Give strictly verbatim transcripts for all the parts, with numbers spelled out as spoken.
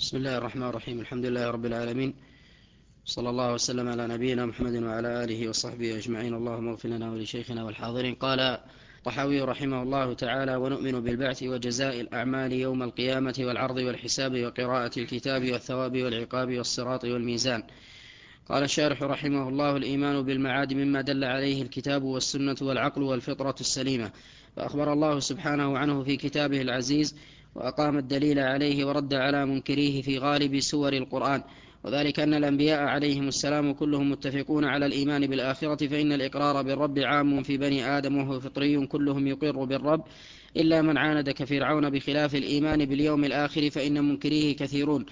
بسم الله الرحمن الرحيم. الحمد لله رب العالمين، صلى الله وسلم على نبينا محمد وعلى آله وصحبه أجمعين. اللهم اغفر لنا ولشيخنا والحاضرين. قال الطحاوي رحمه الله تعالى: ونؤمن بالبعث وجزاء الأعمال يوم القيامة والعرض والحساب وقراءة الكتاب والثواب والعقاب والصراط والميزان. قال الشارح رحمه الله: الإيمان بالمعاد مما دل عليه الكتاب والسنة والعقل والفطرة السليمة، فأخبر الله سبحانه عنه في كتابه العزيز، وأقام الدليل عليه ورد على منكريه في غالب سور القرآن، وذلك أن الأنبياء عليهم السلام كلهم متفقون على الإيمان بالآخرة، فإن الإقرار بالرب عام في بني آدم وهو فطري، كلهم يقر بالرب إلا من عاند كفرعون، بخلاف الإيمان باليوم الآخر فإن منكريه كثيرون.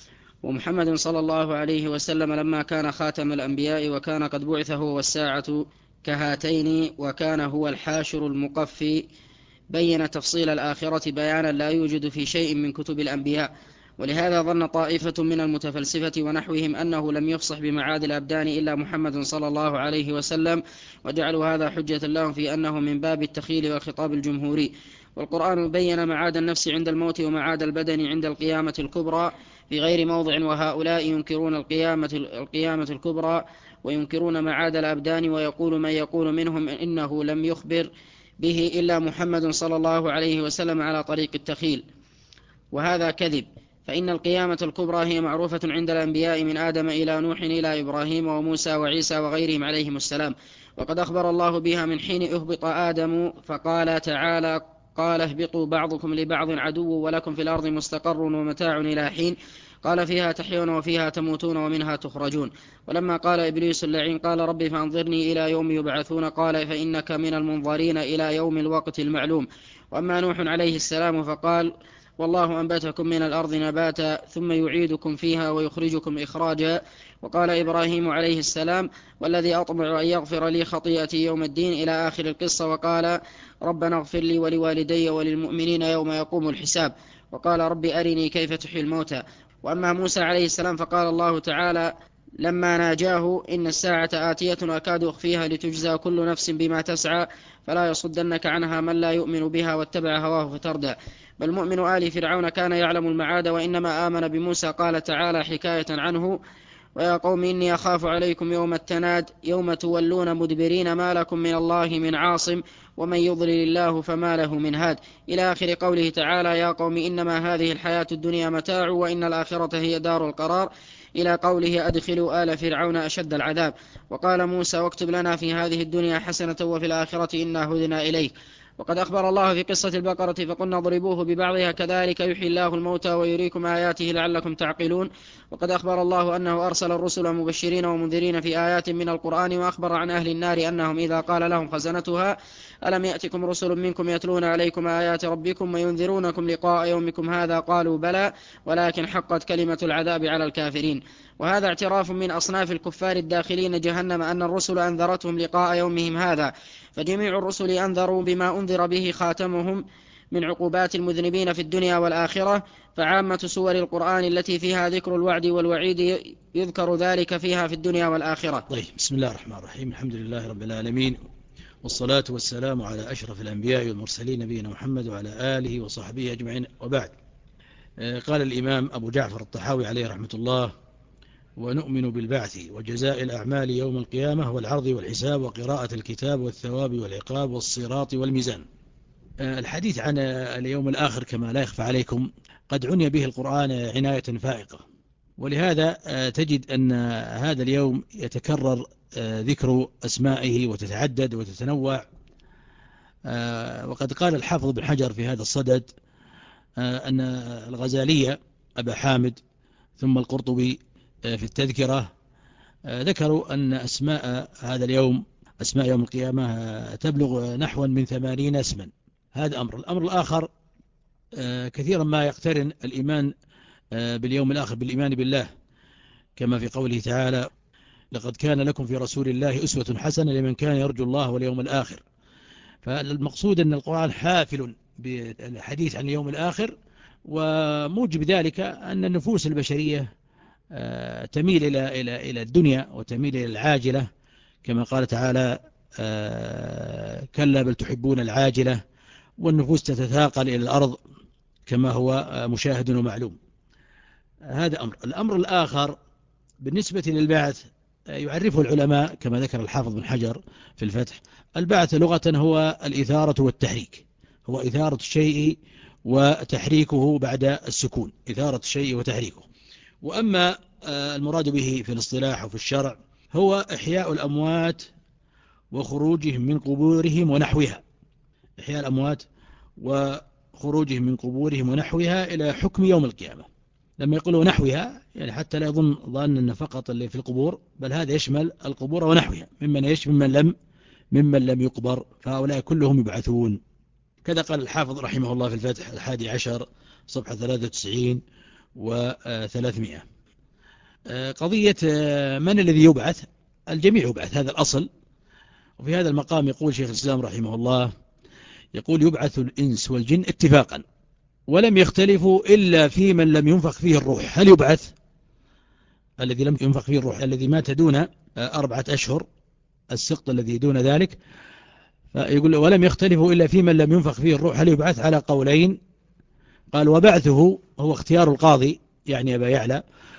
ومحمد صلى الله عليه وسلم لما كان خاتم الأنبياء وكان قد بعث هو والساعة كهاتين وكان هو الحاشر المقفي، بين تفصيل الآخرة بيانا لا يوجد في شيء من كتب الأنبياء. ولهذا ظن طائفة من المتفلسفة ونحوهم أنه لم يفصح بمعاد الأبدان إلا محمد صلى الله عليه وسلم، وجعلوا هذا حجة لهم في أنه من باب التخيل والخطاب الجمهوري. والقرآن بين معاد النفس عند الموت ومعاد البدن عند القيامة الكبرى في غير موضع، وهؤلاء ينكرون القيامة, القيامة الكبرى وينكرون معاد الأبدان، ويقول من يقول منهم إنه لم يخبر به إلا محمد صلى الله عليه وسلم على طريق التخيل، وهذا كذب، فإن القيامة الكبرى هي معروفة عند الأنبياء من آدم إلى نوح إلى إبراهيم وموسى وعيسى وغيرهم عليهم السلام، وقد أخبر الله بها من حين أهبط آدم، فقال تعالى: قال اهبطوا بعضكم لبعض عدو ولكم في الأرض مستقر ومتاع إلى حين، قال فيها تحيون وفيها تموتون ومنها تخرجون. ولما قال إبليس اللعين قال ربي فأنظرني إلى يوم يبعثون، قال فإنك من المنظرين إلى يوم الوقت المعلوم. وأما نوح عليه السلام فقال: والله أنبتكم من الأرض نباتا ثم يعيدكم فيها ويخرجكم إخراجا. وقال إبراهيم عليه السلام: والذي أطمع أن يغفر لي خطيئتي يوم الدين، إلى آخر القصة. وقال: ربنا اغفر لي ولوالدي وللمؤمنين يوم يقوم الحساب. وقال: رب أرني كيف تحيي الموتى. وأما موسى عليه السلام فقال الله تعالى لما ناجاه: إن الساعة آتية أكاد أخفيها لتجزى كل نفس بما تسعى، فلا يصدنك عنها من لا يؤمن بها واتبع هواه فتردى. بل مؤمن آل فرعون كان يعلم المعاد وإنما آمن بموسى. قال تعالى حكاية عنه: ويا قوم إني أخاف عليكم يوم التناد يوم تولون مدبرين ما لكم من الله من عاصم ومن يضلل الله فما له من هاد، إلى آخر قوله تعالى: يا قوم إنما هذه الحياة الدنيا متاع وإن الآخرة هي دار القرار، إلى قوله: أدخلوا آل فرعون أشد العذاب. وقال موسى: واكتب لنا في هذه الدنيا حسنة وفي الآخرة إنا هدنا إليك. وقد أخبر الله في قصة البقرة فقلنا اضربوه ببعضها كذلك يحيي الله الموتى ويريكم آياته لعلكم تعقلون. وقد أخبر الله أنه أرسل الرسل مبشرين ومنذرين في آيات من القرآن، وأخبر عن أهل النار أنهم إذا قال لهم خزنتها: ألم يأتكم رسل منكم يتلون عليكم آيات ربكم وينذرونكم لقاء يومكم هذا؟ قالوا بلى ولكن حقت كلمة العذاب على الكافرين. وهذا اعتراف من أصناف الكفار الداخلين جهنم أن الرسل أنذرتهم لقاء يومهم هذا، فجميع الرسل أنذروا بما أنذر به خاتمهم من عقوبات المذنبين في الدنيا والآخرة، فعامة سور القرآن التي فيها ذكر الوعد والوعيد يذكر ذلك فيها في الدنيا والآخرة. طيب، بسم الله الرحمن الرحيم. الحمد لله رب العالمين، والصلاة والسلام على أشرف الأنبياء والمرسلين نبينا محمد وعلى آله وصحبه أجمعين، وبعد. قال الإمام أبو جعفر الطحاوي عليه رحمة الله: ونؤمن بالبعث وجزاء الأعمال يوم القيامة والعرض والحساب وقراءة الكتاب والثواب والعقاب والصراط والميزان. الحديث عن اليوم الآخر كما لا يخفى عليكم قد عني به القرآن عناية فائقة، ولهذا تجد أن هذا اليوم يتكرر ذكر أسمائه وتتعدد وتتنوع. وقد قال الحافظ بن حجر في هذا الصدد أن الغزالية أبا حامد ثم القرطبي في التذكرة ذكروا أن أسماء هذا اليوم، أسماء يوم القيامة، تبلغ نحو من ثمانين اسما. هذا أمر. الأمر الآخر، كثيرا ما يقترن الإيمان باليوم الآخر بالإيمان بالله، كما في قوله تعالى: لقد كان لكم في رسول الله أسوة حسنة لمن كان يرجو الله واليوم الآخر. فالمقصود أن القرآن حافل بالحديث عن اليوم الآخر، وموجب ذلك أن النفوس البشرية تميل إلى إلى إلى الدنيا وتميل إلى العاجلة، كما قال تعالى: كلا بل تحبون العاجلة، والنفوس تتثاقل إلى الأرض كما هو مشاهد ومعلوم. هذا أمر. الأمر الآخر بالنسبة للبعث يعرفه العلماء كما ذكر الحافظ بن حجر في الفتح. البعث لغة هو الإثارة والتحريك، هو إثارة الشيء وتحريكه بعد السكون، إثارة الشيء وتحريكه. وأما المراد به في الاصطلاح وفي الشرع هو إحياء الأموات وخروجهم من قبورهم ونحوها، إحياء الأموات وخروجهم من قبورهم ونحوها إلى حكم يوم القيامة. لما يقولوا نحوها يعني حتى لا يظن ظن أن فقط اللي في القبور، بل هذا يشمل القبور ونحوها ممن يش ممن لم ممن لم يقبر، فهؤلاء كلهم يبعثون. كذا قال الحافظ رحمه الله في الفتح الحادي عشر صفحة ثلاثة وتسعين وثلاثمائة. قضية من الذي يبعث؟ الجميع يبعث، هذا الأصل. وفي هذا المقام يقول شيخ الإسلام رحمه الله، يقول يبعث الإنس والجن اتفاقا ولم يختلفوا إلا في من لم ينفخ فيه الروح. هل يبعث الذي لم ينفخ فيه الروح، الذي مات دون أربعة أشهر، السقط الذي دون ذلك؟ يقول ولم يختلفوا إلا في من لم ينفخ فيه الروح هل يبعث، على قولين. قال وبعثه هو اختيار القاضي، يعني أبا يعلى،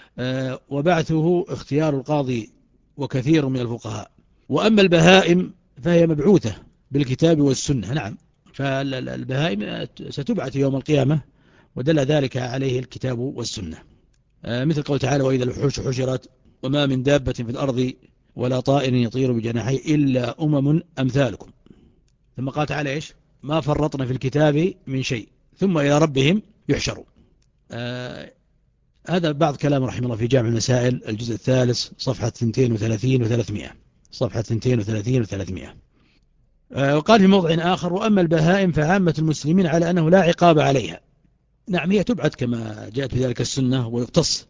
وبعثه اختيار القاضي وكثير من الفقهاء. وأما البهائم فهي مبعوثة بالكتاب والسنة. نعم، فالبهائم ستبعث يوم القيامة، ودل ذلك عليه الكتاب والسنة، مثل قول تعالى وإذا الوحوش حشرت وما من دابة في الأرض ولا طائر يطير بجناحيه إلا أمم أمثالكم. ثم قال تعالى إيش؟ ما فرطنا في الكتاب من شيء ثم إلى ربهم يحشرون. آه هذا بعض كلام رحمه الله في جامع المسائل الجزء الثالث صفحة اثنين وثلاثين وثلاثمائة، صفحة اثنين وثلاثين وثلاثمائة. آه وقال في موضع آخر وأما البهائم فعامة المسلمين على أنه لا عقاب عليها. نعم، هي تبعد كما جاءت بذلك السنة، ويقتص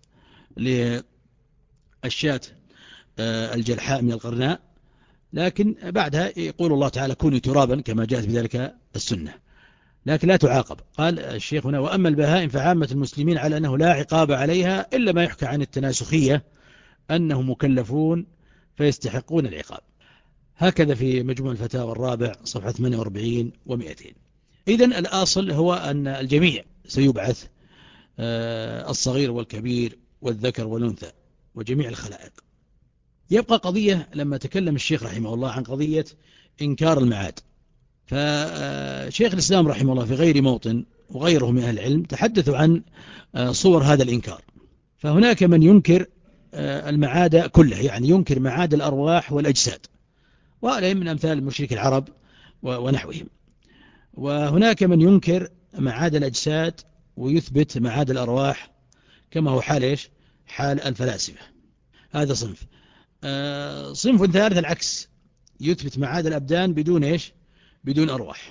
للشاة آه الجلحاء من القرناء، لكن بعدها يقول الله تعالى كوني ترابا كما جاءت بذلك السنة، لكن لا تعاقب. قال الشيخ هنا وأما البهائم فعامة المسلمين على أنه لا عقاب عليها إلا ما يحكى عن التناسخية أنهم مكلفون فيستحقون العقاب. هكذا في مجموع الفتاوى الرابع صفحة ثمانية وأربعين ومئتين. إذن الأصل هو أن الجميع سيبعث، الصغير والكبير والذكر والأنثى وجميع الخلائق. يبقى قضية لما تكلم الشيخ رحمه الله عن قضية إنكار المعاد، فشيخ الإسلام رحمه الله في غير موطن وغيره من أهل العلم تحدثوا عن صور هذا الإنكار. فهناك من ينكر المعاد كله، يعني ينكر معاد الأرواح والأجساد، وهذا من أمثال مشرك العرب ونحوهم. وهناك من ينكر معاد الأجساد ويثبت معاد الأرواح، كما هو حال إيش؟ حال الفلاسفة. هذا صنف. صنف ثالث العكس، يثبت معاد الأبدان بدون إيش؟ بدون أرواح.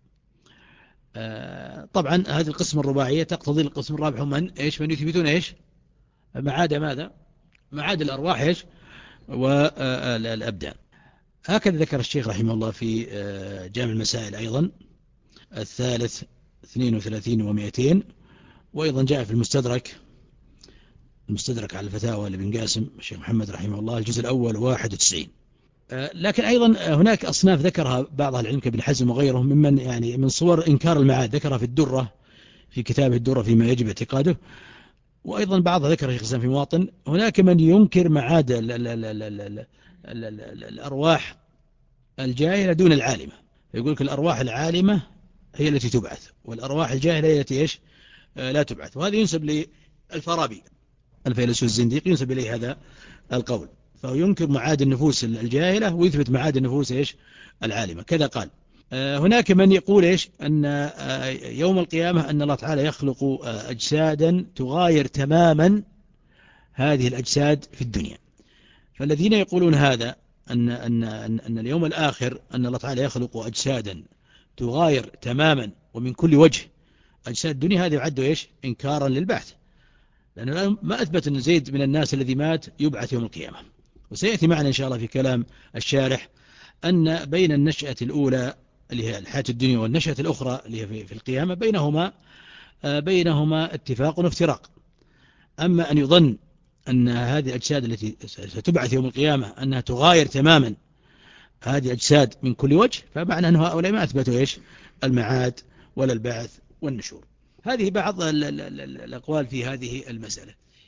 طبعا هذه القسم الرباعية تقتضي القسم الرابع هم من إيش؟ من يثبتون إيش؟ معاد ماذا؟ معاد الأرواح إيش؟ والأبدان. هكذا ذكر الشيخ رحمه الله في جامع المسائل أيضا الثالث اثنين وثلاثين ومئتين، وأيضا جاء في المستدرك المستدرك على الفتاوى لابن قاسم الشيخ محمد رحمه الله الجزء الأول واحد وتسعين. لكن أيضا هناك أصناف ذكرها بعض العلم كابن حزم وغيرهم ممن يعني من صور إنكار المعاد، ذكرها في الدرة في كتابه الدرة فيما يجب اعتقاده، وأيضا بعضها ذكر الشيخ الإسلام في مواطن. هناك من ينكر معاد ال ال ال ال ال ال ال ال الأرواح الجاهلة دون العالمة، يقول لك الأرواح العالمة هي التي تبعث والأرواح الجاهلة هي التي إيش؟ لا تبعث. وهذا ينسب للفارابي الفيلسوف الزنديق، ينسب إليه هذا القول، فهو ينكر معاد النفوس الجاهلة ويثبت معاد النفوس إيش؟ العالمة. كذا قال. هناك من يقول إيش؟ أن يوم القيامة أن الله تعالى يخلق أجسادا تغاير تماما هذه الأجساد في الدنيا. فالذين يقولون هذا أن, أن, أن, أن اليوم الآخر أن الله تعالى يخلق أجسادا تغاير تماما ومن كل وجه أجساد الدنيا، هذا يعد إيش؟ إنكارا للبعث، لأنه ما أثبت أن زيد من الناس الذي مات يبعث يوم القيامة. وسيأتي معنا إن شاء الله في كلام الشارح أن بين النشأة الأولى اللي هي الحياة الدنيا والنشأة الأخرى اللي هي في القيامة بينهما بينهما اتفاق وافتراق. أما أن يظن أن هذه الأجساد التي ستبعث يوم القيامة أنها تغاير تماما هذه الأجساد من كل وجه، فمعنى أن هؤلاء ما أثبتوا إيش؟ المعاد ولا البعث والنشور. هذه بعض الأقوال في هذه المسألة.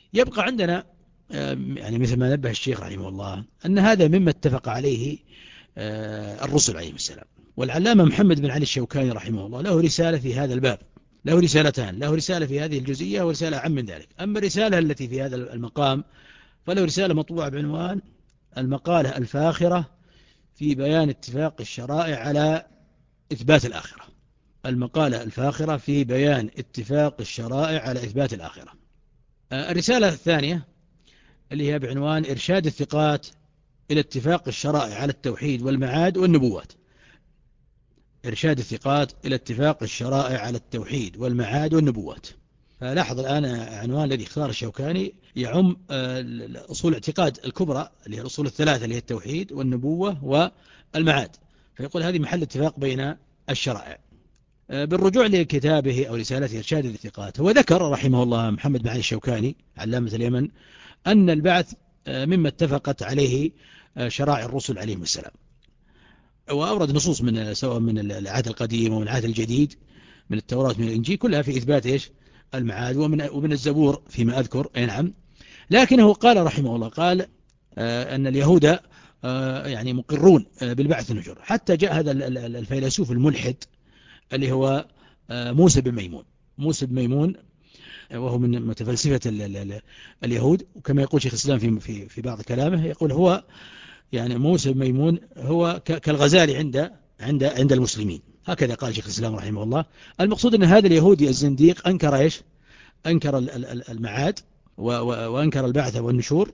يبقى عندنا يعني مثل ما نبه الشيخ رحمه الله أن هذا مما اتفق عليه الرسل عليهم السلام. والعلامة محمد بن علي الشوكاني رحمه الله له رسالة في هذا الباب، له رسالتان، له رسالة في هذه الجزئية ورسالة عام من ذلك. أما الرسالة التي في هذا المقام فله رسالة مطبوعة بعنوان المقالة الفاخرة في بيان اتفاق الشرائع على إثبات الآخرة. المقالة الفاخرة في بيان اتفاق الشرائع على إثبات الآخرة. الرسالة الثانية اللي هي بعنوان إرشاد الثقات إلى اتفاق الشرائع على التوحيد والمعاد والنبوات. إرشاد الثقات إلى اتفاق الشرائع على التوحيد والمعاد والنبوات. فلاحظ الآن عنوان الذي اختار الشوكاني يعم أصول الاعتقاد الكبرى اللي هي الأصول الثلاثة اللي هي التوحيد والنبوة والمعاد، فيقول هذه محل اتفاق بين الشرائع. بالرجوع لكتابه أو رسالته إرشاد الثقات، هو ذكر رحمه الله محمد بن علي الشوكاني علامة اليمن أن البعث مما اتفقت عليه شرائع الرسل عليهم السلام، وأورد نصوص من سواء من العهد القديم ومن العهد الجديد من التوراة من الإنجيل كلها في إثبات إيش المعاد، ومن ومن الزبور فيما أذكر. أي نعم. لكنه قال رحمه الله قال آه أن اليهود آه يعني مقرون آه بالبعث والنشور، حتى جاء هذا الفيلسوف الملحد اللي هو آه موسى بن ميمون. موسى بن ميمون وهو من متفلسفة اليهود، وكما يقول شيخ الإسلام في في في بعض كلامه يقول هو يعني موسى بن ميمون هو كالغزالي عند عند عند المسلمين، هكذا قال شيخ الإسلام رحمه الله. المقصود أن هذا اليهودي الزنديق أنكر إيش؟ أنكر المعاد وأنكر البعث والنشور.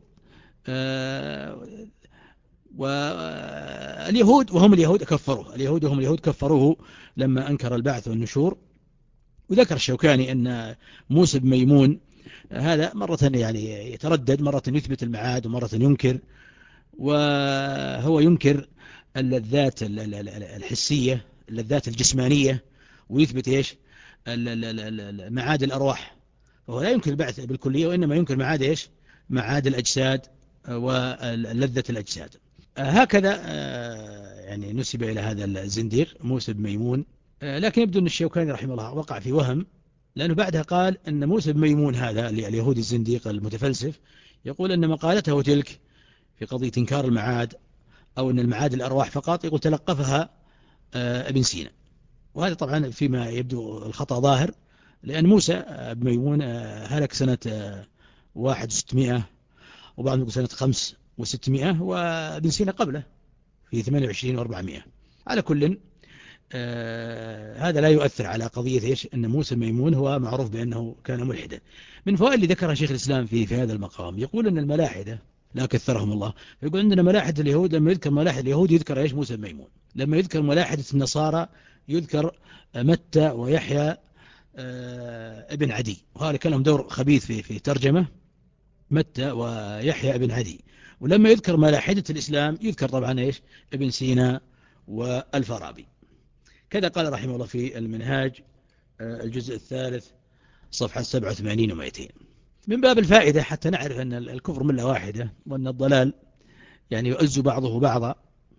واليهود وهم اليهود كفروه، اليهود وهم اليهود كفروه لما أنكر البعث والنشور. وذكر الشوكاني أن موسى بن ميمون هذا مرة يعني يتردد، مرة يثبت المعاد ومرة ينكر، وهو ينكر اللذات الحسية اللذات الجسمانية، ويثبت إيش معاد الأرواح. فهو لا ينكر البعث بالكلية، وإنما ينكر معاد إيش معاد الأجساد ولذة الأجساد. هكذا يعني نسب إلى هذا الزنديق موسى بن ميمون. لكن يبدو أن الشوكاني رحمه الله وقع في وهم، لأنه بعدها قال أن موسى بن ميمون هذا اليهودي الزنديق المتفلسف يقول أن مقالته تلك في قضية إنكار المعاد أو أن المعاد الأرواح فقط يقول تلقفها ابن سينا. وهذا طبعا فيما يبدو الخطأ ظاهر، لأن موسى بن ميمون هلك سنة واحد وستمائة وبعضهم يقول سنة خمس وستمائة، وابن سينا قبله في ثمانية وعشرين وأربعمائة. على كل آه هذا لا يؤثر على قضية إيش أن موسى ميمون هو معروف بأنه كان ملحدا. من فوائد اللي ذكرها شيخ الإسلام في في هذا المقام يقول أن الملاحدة لا كثرهم الله، يقول عندنا ملاحدة اليهود لما يذكر ملاحدة اليهود يذكر إيش موسى ميمون، لما يذكر ملاحدة النصارى يذكر متى ويحيى آه ابن عدي، وهذا كان لهم دور خبيث في في ترجمة متى ويحيى ابن عدي. ولما يذكر ملاحدة الإسلام يذكر طبعا إيش ابن سينا والفارابي. كذا قال رحمه الله في المنهاج الجزء الثالث صفحة سبعة وثمانين ومئتين. من باب الفائدة حتى نعرف أن الكفر ملة واحدة، وأن الضلال يعني يؤز بعضه بعضا.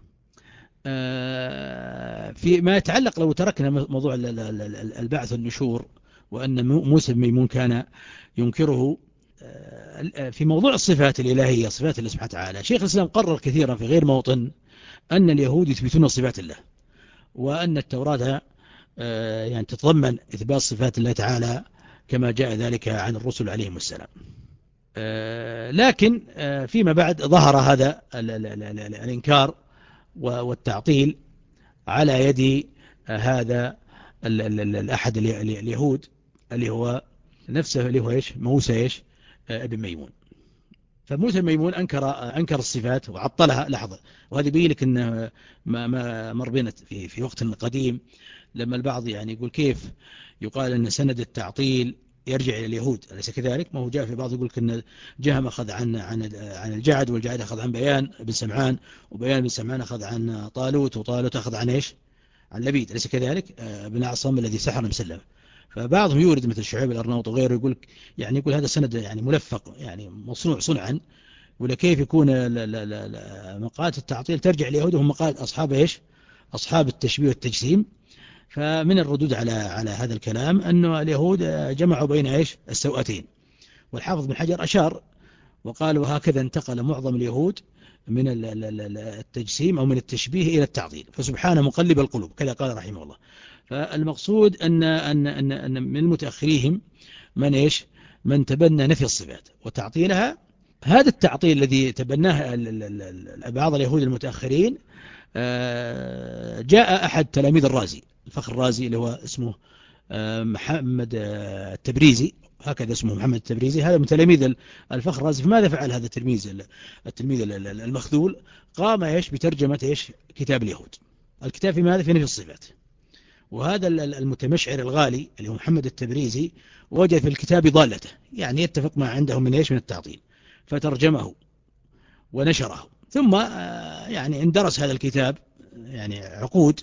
في ما يتعلق لو تركنا موضوع البعث والنشور وأن موسى بن ميمون كان ينكره، في موضوع الصفات الإلهية صفات الله سبحانه وتعالى شيخ الإسلام قرر كثيرا في غير موطن أن اليهود يثبتون صفات الله، وأن التوراة يعني تتضمن إثبات صفات الله تعالى كما جاء ذلك عن الرسل عليهم السلام. لكن فيما بعد ظهر هذا الإنكار والتعطيل على يد هذا الأحد اليهود اللي هو نفسه اللي هو إيش موسى إيش ابن ميمون. فموسى ميمون أنكر أنكر الصفات وعطلها. لحظة، وهذا يبين لك أن ما ما مر بنا في في وقت قديم لما البعض يعني يقول كيف يقال أن سند التعطيل يرجع إلى اليهود، أليس كذلك؟ ما هو جاء في بعض يقول أن جهم أخذ عن عن عن الجعد، والجعد أخذ عن بيان بن سمعان، وبيان بن سمعان أخذ عن طالوت، وطالوت أخذ عن إيش؟ عن لبيد، أليس كذلك؟ بن أعصم الذي سحر مسلم. فبعضهم يورد مثل شعيب الأرناؤوط وغيره يقول يعني يقول هذا سند يعني ملفق يعني مصنوع صنعا، ولا كيف يكون مقالات التعطيل ترجع لليهود وهم مقالات أصحاب إيش؟ أصحاب التشبيه والتجسيم. فمن الردود على على هذا الكلام أنه اليهود جمعوا بين إيش؟ السوءتين، والحافظ بن حجر أشار وقال وهكذا انتقل معظم اليهود من التجسيم أو من التشبيه إلى التعطيل، فسبحانه مقلب القلوب، كذا قال رحمه الله. فالمقصود أن, أن, أن, أن من متأخريهم من إيش من تبنى نفي الصفات وتعطيلها. هذا التعطيل الذي تبناه بعض اليهود المتأخرين جاء أحد تلاميذ الرازي، الفخر الرازي اللي هو اسمه محمد التبريزي، هكذا اسمه محمد التبريزي، هذا من تلاميذ الفخر الرازي. فماذا فعل هذا التلميذ التلميذ المخذول؟ قام ايش بترجمة ايش كتاب اليهود، الكتاب في ماذا؟ في نفي الصفات. وهذا المتمشعر الغالي اللي هو محمد التبريزي وجد في الكتاب ضالته، يعني يتفق ما عندهم من ايش من التعطيل، فترجمه ونشره. ثم يعني اندرس هذا الكتاب يعني عقود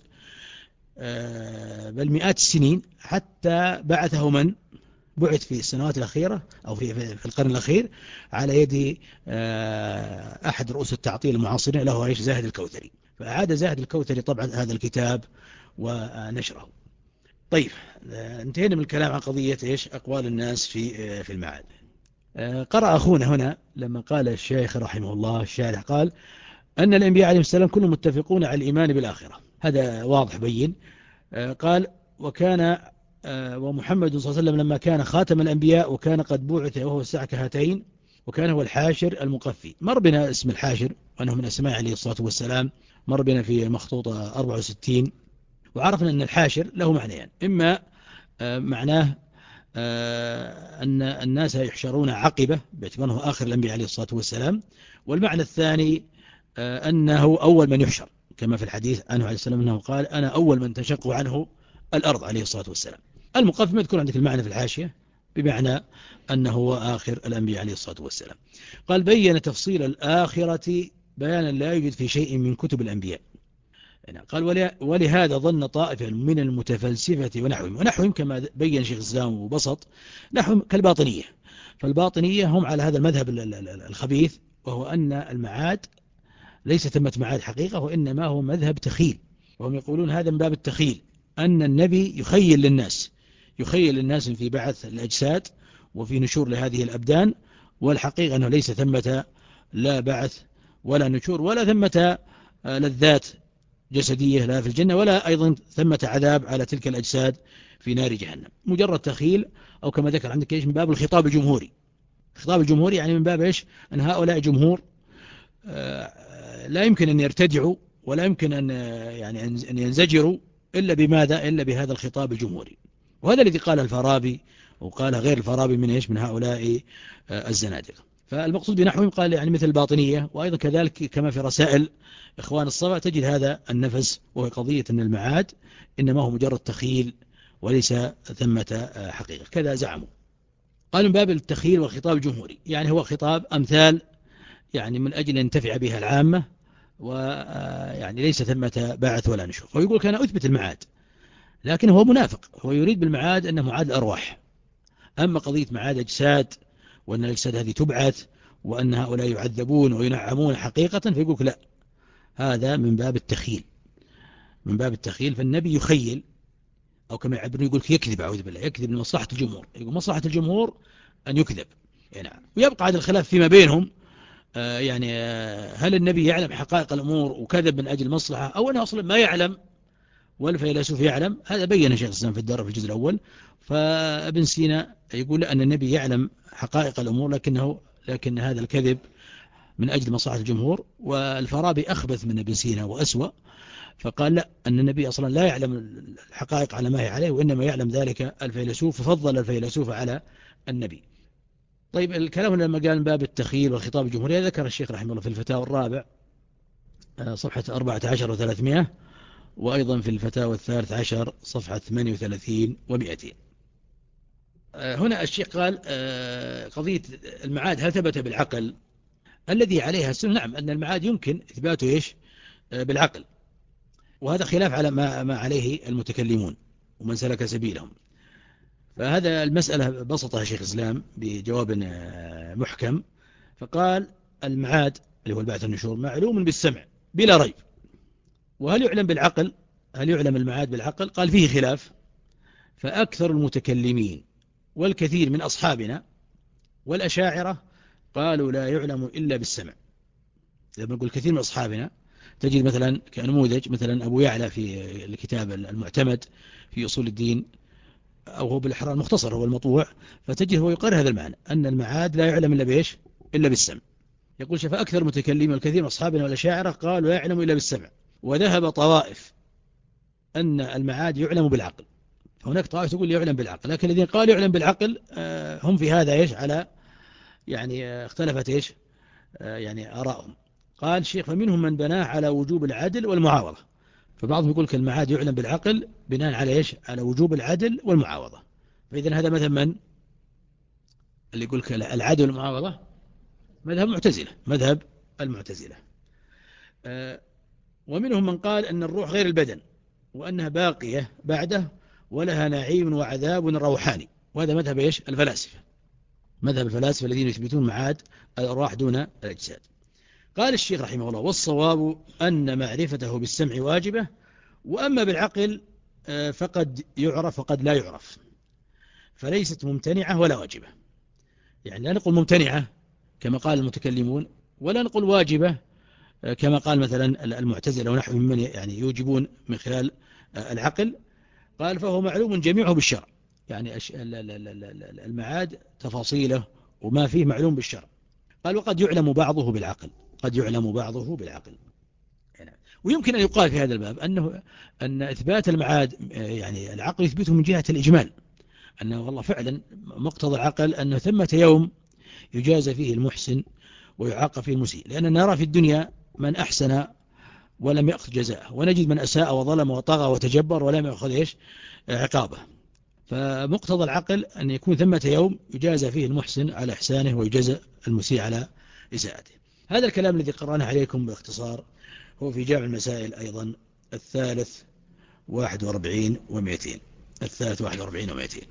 بل مئات السنين، حتى بعثه من بعث في السنوات الأخيرة أو في في القرن الأخير على يد أحد رؤوس التعطيل المعاصرين له ايش زاهد الكوثري. فأعاد زاهد الكوثري طبعا هذا الكتاب ونشره. طيب انتهينا من الكلام عن قضية ايش أقوال الناس في في المعاد. قرأ أخونا هنا لما قال الشيخ رحمه الله الشارح قال أن الأنبياء عليهم السلام كلهم متفقون على الإيمان بالآخرة، هذا واضح بين. قال وكان ومحمد صلى الله عليه وسلم لما كان خاتم الأنبياء وكان قد بعث وهو الساعة كهاتين، وكان هو الحاشر المقفي. مر بنا اسم الحاشر وأنه من أسماء عليه الصلاة والسلام، مر بنا في مخطوطة أربعة وستين، وعرفنا أن الحاشر له معنيان، إما معناه أن الناس يحشرون عقبة باعتباره آخر الأنبياء عليه الصلاة والسلام، والمعنى الثاني أنه أول من يحشر، كما في الحديث عنه عليه السلام أنه قال أنا أول من تشق عنه الأرض عليه الصلاة والسلام. المقفي مذكور عندك المعنى في الحاشية بمعنى أنه هو آخر الأنبياء عليه الصلاة والسلام. قال بين تفصيل الآخرة بيانا لا يوجد في شيء من كتب الأنبياء. قال ولهذا ظن طائفة من المتفلسفة ونحوهم، ونحوهم كما بين شيخ الإسلام وبسط نحوهم كالباطنية. فالباطنية هم على هذا المذهب الخبيث، وهو أن المعاد ليس ثمة معاد حقيقة، وإنما هو مذهب تخيل. وهم يقولون هذا من باب التخيل، أن النبي يخيل للناس يخيل للناس في بعث الأجساد وفي نشور لهذه الأبدان، والحقيقة أنه ليس ثمة لا بعث ولا نشور ولا ثمة لذات جسدية لا في الجنة، ولا أيضا ثمة عذاب على تلك الأجساد في نار جهنم. مجرد تخيل، أو كما ذكر عندك إيش من باب الخطاب الجمهوري. الخطاب الجمهوري يعني من باب إيش أن هؤلاء جمهور لا يمكن أن يرتدعوا ولا يمكن أن يعني أن ينزجروا إلا بماذا؟ إلا بهذا الخطاب الجمهوري. وهذا الذي قال الفارابي وقال غير الفارابي من إيش من هؤلاء الزنادقة. فالمقصود بنحوهم قال يعني مثل الباطنية، وأيضا كذلك كما في رسائل إخوان الصبا تجد هذا النفس، وهي قضية أن المعاد إنما هو مجرد تخيل وليس ثمة حقيقة، كذا زعموا. قالوا من باب التخيل والخطاب الجمهوري، يعني هو خطاب أمثال يعني من أجل أن ينتفع بها العامة، ويعني ليس ثمة باعث ولا نشور. ويقول كان أثبت المعاد، لكن هو منافق، هو يريد بالمعاد أنه معاد الأرواح. أما قضية معاد أجساد وأن الأجساد هذه تبعث وأن هؤلاء يعذبون وينعمون حقيقة، فيقول لا، هذا من باب التخيل من باب التخيل. فالنبي يخيل، أو كما يعبرون يقول يكذب، أعوذ بالله، يكذب لمصلحة الجمهور. يقول مصلحة الجمهور أن يكذب يعني. ويبقى هذا الخلاف فيما بينهم، آه يعني آه هل النبي يعلم حقائق الأمور وكذب من أجل مصلحة، أو أنه أصلا ما يعلم والفيلسوف يعلم؟ هذا بين شيخ الإسلام في الدار في الجزء الأول. فابن سينا يقول أن النبي يعلم حقائق الأمور، لكنه لكن هذا الكذب من أجل مصلحة الجمهور. والفارابي أخبث من ابن سينا وأسوأ، فقال لا، أن النبي أصلا لا يعلم الحقائق على ما هي عليه، وإنما يعلم ذلك الفيلسوف، ففضل الفيلسوف على النبي. طيب الكلام لما قال من باب التخيل والخطاب الجمهوري، ذكر الشيخ رحمه الله في الفتاوى الرابع صفحة أربعة عشر وثلاثمائة، وأيضا في الفتاوى الثالث عشر صفحة ثمانية وثلاثين ومئتين. هنا الشيخ قال قضية المعاد هل ثبت بالعقل؟ الذي عليها السنة نعم، أن المعاد يمكن إثباته إيش بالعقل، وهذا خلاف على ما, ما عليه المتكلمون ومن سلك سبيلهم. فهذا المسألة بسطها شيخ الإسلام بجواب محكم، فقال المعاد اللي هو البعث والنشور معلوم بالسمع بلا ريب. وهل يعلم بالعقل؟ هل يعلم المعاد بالعقل؟ قال فيه خلاف. فأكثر المتكلمين والكثير من أصحابنا والأشاعرة قالوا لا يعلم إلا بالسمع. لما نقول كثير من أصحابنا تجد مثلا كنموذج مثلا أبو يعلى في الكتاب المعتمد في أصول الدين، أو هو بالإحرار المختصر هو المطبوع، فتجد هو يقرر هذا المعنى أن المعاد لا يعلم إلا بإيش؟ إلا بالسمع. يقول شاف أكثر المتكلمين والكثير من أصحابنا والأشاعرة قالوا لا يعلم إلا بالسمع، وذهب طوائف أن المعاد يعلم بالعقل. هناك طائف تقول يعلم بالعقل، لكن الذين قالوا يعلم بالعقل هم في هذا إيش على يعني اختلفت إيش يعني آرائهم. قال الشيخ فمنهم من بناه على وجوب العدل والمعاوضة، فبعضهم يقول لك المعاد يعلم بالعقل بناء على إيش؟ على وجوب العدل والمعاوضة. فإذا هذا مثلا من اللي يقول لك العدل والمعاوضة؟ مذهب معتزلة، مذهب المعتزلة. ومنهم من قال أن الروح غير البدن وأنها باقية بعده ولها نعيم وعذاب روحاني، وهذا مذهب إيش؟ الفلاسفة، مذهب الفلاسفة الذين يثبتون معاد الأرواح دون الأجساد. قال الشيخ رحمه الله والصواب أن معرفته بالسمع واجبة، وأما بالعقل فقد يعرف وقد لا يعرف، فليست ممتنعة ولا واجبة. يعني لا نقول ممتنعة كما قال المتكلمون، ولا نقول واجبة كما قال مثلا المعتزلة ونحو من يعني يوجبون من خلال العقل. قال فهو معلوم جميعه بالشرع، يعني المعاد تفاصيله وما فيه معلوم بالشرع. قال وقد يعلم بعضه بالعقل، قد يعلم بعضه بالعقل. ويمكن أن يقال في هذا الباب أنه أن إثبات المعاد يعني العقل يثبته من جهة الإجمال، أنه والله فعلا مقتضى العقل أنه ثمة يوم يجازى فيه المحسن ويعاقب فيه المسيء، لأننا نرى في الدنيا من أحسن ولم يأخذ جزاءه، ونجد من أساء وظلم وطغى وتجبر ولم يأخذ إيش؟ عقابه. فمقتضى العقل أن يكون ثمة يوم يجازى فيه المحسن على إحسانه ويجازى المسيء على إساءته. هذا الكلام الذي قرأناه عليكم باختصار هو في جامع المسائل أيضا الثالث واحد واربعين ومئتين، الثالث واحد واربعين ومئتين.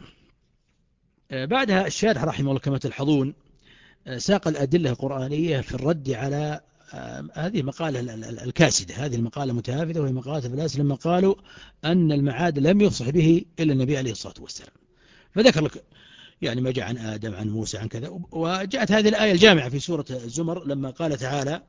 بعدها الشارح رحمه الله كما تلحظون ساق الأدلة القرآنية في الرد على هذه المقالة الكاسدة، هذه المقالة متهافته، وهي مقالة الفلاسفة لما قالوا أن المعاد لم يفصح به إلا النبي عليه الصلاة والسلام. فذكر لك يعني ما جاء عن آدم عن موسى عن كذا، وجاءت هذه الآية الجامعة في سورة الزمر لما قال تعالى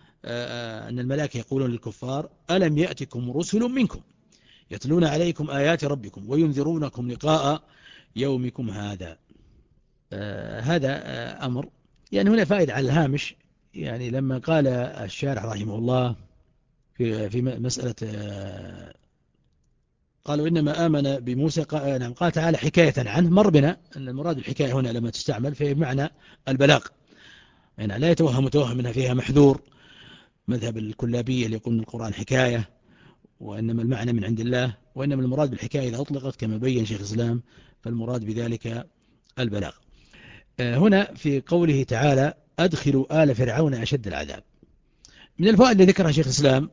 أن الملائكة يقولون للكفار ألم يأتكم رسل منكم يتلون عليكم آيات ربكم وينذرونكم لقاء يومكم هذا. آه هذا آه أمر يعني هنا فائدة على الهامش، يعني لما قال الشارح رحمه الله في في مسألة آه قالوا إنما آمن بموسى، قال, نعم قال تعالى حكاية عنه، مر بنا أن المراد الحكاية هنا لما تستعمل في معنى البلاغ، يعني لا يتوهم متوهم منها فيها محذور مذهب الكلابية اللي يقولون القرآن حكاية وإنما المعنى من عند الله، وإنما المراد بالحكاية إذا أطلقت كما بين شيخ الإسلام فالمراد بذلك البلاغ. هنا في قوله تعالى أدخلوا آل فرعون أشد العذاب، من الفوائد اللي ذكرها شيخ الإسلام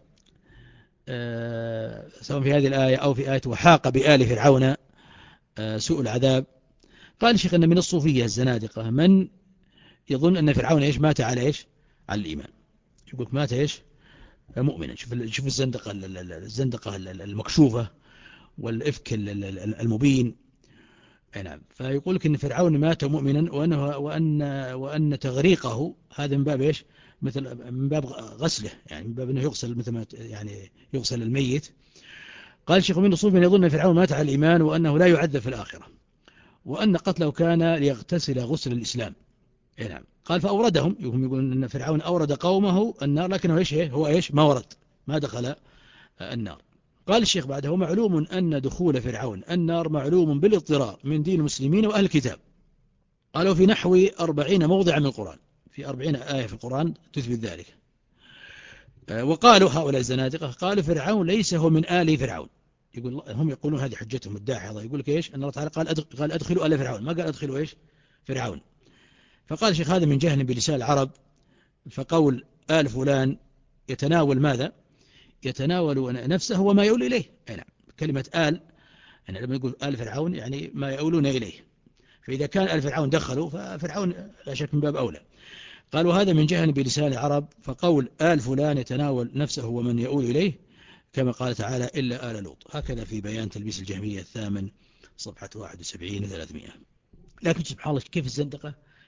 سواء في هذه الآية أو في آية وحاق بآل فرعون سوء العذاب. قال الشيخ أن من الصوفية الزنادقة من يظن أن فرعون إيش مات على إيش؟ على الإيمان، يقول مات إيش؟ مؤمنا. شوف شوف الزندقة الزندقة المكشوفة والإفك المبين. نعم، فيقول لك إن فرعون مات مؤمنا وأنه وأن وأن تغريقه هذا من باب إيش؟ مثل من باب غسله، يعني من باب أنه يغسل مثل ما يعني يغسل الميت. قال الشيخ من الصوفية يظن أن فرعون مات على الإيمان وأنه لا يعذب في الآخرة، وأن قتله كان ليغتسل غسل الإسلام. نعم، قال فأوردهم، يقولون أن فرعون أورد قومه النار لكنه إيش هو إيش ما ورد ما دخل النار. قال الشيخ بعده ومعلوم أن دخول فرعون النار معلوم بالاضطرار من دين المسلمين وأهل الكتاب. قالوا في نحو أربعين موضع من القرآن، في أربعين آية في القرآن تثبت ذلك. وقالوا هؤلاء الزنادقة قالوا فرعون ليس هو من آل فرعون، يقول هم يقولون هذه حجتهم الداحضة، يقول لك إيش أن الله تعالى قال أدخل قال أدخلوا آل فرعون، ما قال أدخلوا إيش فرعون. فقال الشيخ هذا من جهل بلسان العرب، فقول آل فلان يتناول ماذا؟ يتناول نفسه وما يؤول إليه. نعم، كلمة آل يعني لما يقول آل فرعون يعني ما يؤولون إليه، فإذا كان آل فرعون دخلوا ففرعون لا شك من باب أولى. قالوا هذا من جهل بلسان العرب، فقول آل فلان يتناول نفسه ومن يؤول إليه كما قال تعالى إلا آل لوط، هكذا في بيان تلبيس الجهمية الثامن صفحة واحد وسبعين ثلاثمائة. لكن سبحان الله كيف الزندقة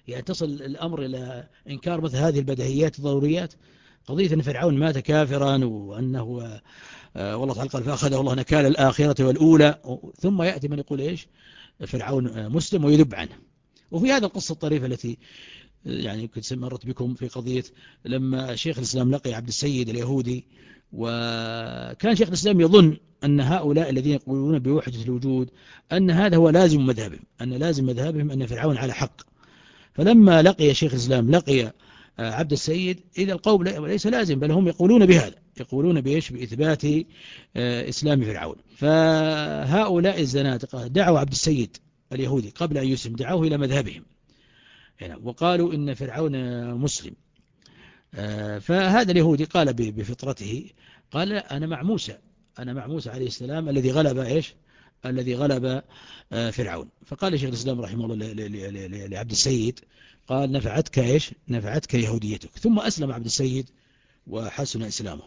يعني تصل الأمر إلى إنكار مثل هذه البديهيات الضروريات، قضية أن فرعون مات كافرا وأنه آه والله تعالى قال فأخذه الله نكال الآخرة والأولى، ثم يأتي من يقول إيش فرعون مسلم ويذب عنه. وفي هذا القصة الطريفة التي يعني كنت مرت بكم في قضية لما شيخ الإسلام لقي عبد السيد اليهودي، وكان شيخ الإسلام يظن أن هؤلاء الذين يقولون بوحدة الوجود أن هذا هو لازم مذهبهم، أن لازم مذهبهم أن فرعون على حق. فلما لقي شيخ الإسلام لقي عبد السيد إذا القوم ليس لازم، بل هم يقولون بهذا، يقولون بإيش بإثبات إسلام فرعون. فهؤلاء الزنادقة دعوا عبد السيد اليهودي قبل أن يسلم، دعوه إلى مذهبهم يعني، وقالوا إن فرعون مسلم. فهذا اليهودي قال بفطرته، قال أنا مع موسى، أنا مع موسى عليه السلام الذي غلب إيش الذي غلب فرعون. فقال شيخ الإسلام رحمه الله لعبد السيد، قال نفعتك إيش نفعتك يهوديتك. ثم أسلم عبد السيد وحسن إسلامه.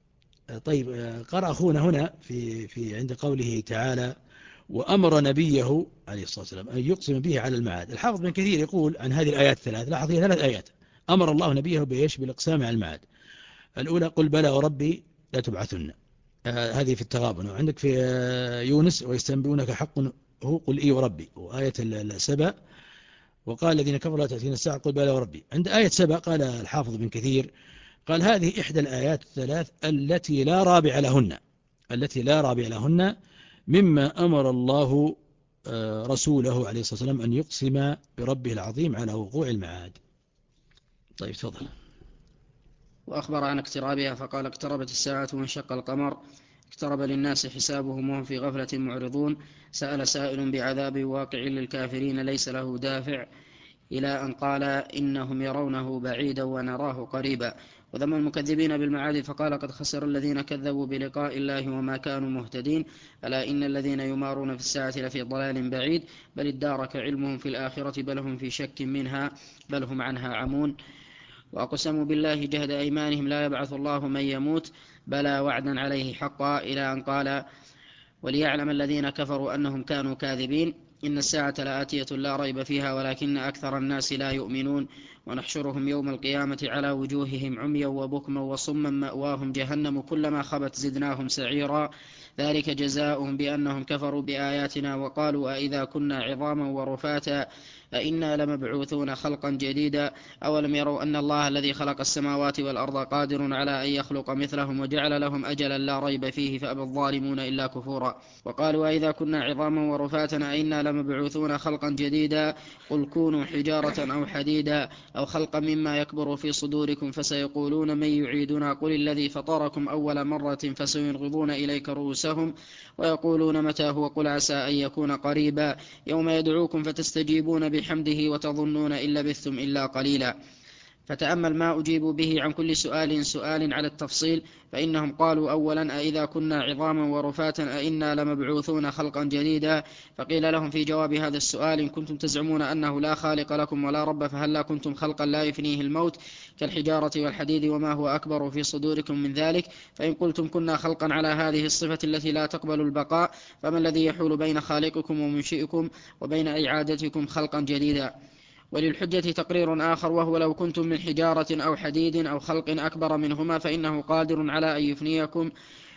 طيب قرأ أخونا هنا في في عند قوله تعالى وأمر نبيه عليه الصلاة والسلام أن يقسم به على المعاد. الحافظ بن كثير يقول عن هذه الآيات الثلاث، لاحظ هي ثلاث آيات أمر الله نبيه بإيش بالإقسام على المعاد. الأولى قل بلى وربي لا تبعثن، آه هذه في التغابن. وعندك في آه يونس ويستنبئونك حق هو قل إي وربي. وآية السبع وقال الذين كفروا لا تأتينا الساعة قل بلى وربي. عند آية سبع قال الحافظ بن كثير قال هذه إحدى الآيات الثلاث التي لا رابع لهن، التي لا رابع لهن مما أمر الله رسوله عليه الصلاة والسلام أن يقسم بربه العظيم على وقوع المعاد. طيب تفضل. وأخبر عن اقترابها فقال اقتربت الساعة وانشق القمر اقترب للناس حسابهم وهم في غفلة معرضون سأل سائل بعذاب واقع للكافرين ليس له دافع، إلى أن قال إنهم يرونه بعيدا ونراه قريبا. وذم المكذبين بالمعاد فقال قد خسر الذين كذبوا بلقاء الله وما كانوا مهتدين، ألا إن الذين يمارون في الساعة لفي ضلال بعيد بل ادارك علمهم في الآخرة بل هم في شك منها بل هم عنها عمون. وأقسموا بالله جهد أيمانهم لا يبعث الله من يموت بلى وعدا عليه حقا، إلى أن قال وليعلم الذين كفروا أنهم كانوا كاذبين إن الساعة لآتية لا ريب فيها ولكن أكثر الناس لا يؤمنون. ونحشرهم يوم القيامة على وجوههم عميا وبكما وصما مأواهم جهنم كلما خبت زدناهم سعيرا ذلك جزاؤهم بأنهم كفروا بآياتنا وقالوا أئذا كنا عظاما ورفاتا أئنا لمبعوثون خلقا جديدا أولم يروا أن الله الذي خلق السماوات والأرض قادر على أن يخلق مثلهم وجعل لهم أجلا لا ريب فيه فأبى الظالمون إلا كفورا. وقالوا أئذا كنا عظاما ورفاتا أئنا لمبعوثون خلقا جديدا قل كونوا حجارة أو حديدا أو خلقا مما يكبر في صدوركم فسيقولون من يعيدنا قل الذي فطركم أول مرة فسينغضون إليك رؤوسهم ويقولون متى هو قل عسى أن يكون قريبا يوم يدعوكم فتستجيبون بحمده وتظنون إن لبثتم إلا قليلا. فتأمل ما أجيبوا به عن كل سؤال سؤال على التفصيل، فإنهم قالوا أولا أئذا كنا عظاما ورفاتا أئنا لمبعوثون خلقا جديدا، فقيل لهم في جواب هذا السؤال إن كنتم تزعمون أنه لا خالق لكم ولا رب فهلا كنتم خلقا لا يفنيه الموت كالحجارة والحديد وما هو أكبر في صدوركم من ذلك، فإن قلتم كنا خلقا على هذه الصفة التي لا تقبل البقاء فما الذي يحول بين خالقكم ومنشئكم وبين إعادتكم خلقا جديدا. وللحجة تقرير آخر وهو لو كنتم من حجارة أو حديد أو خلق أكبر منهما فإنه قادر على أن يفنيكم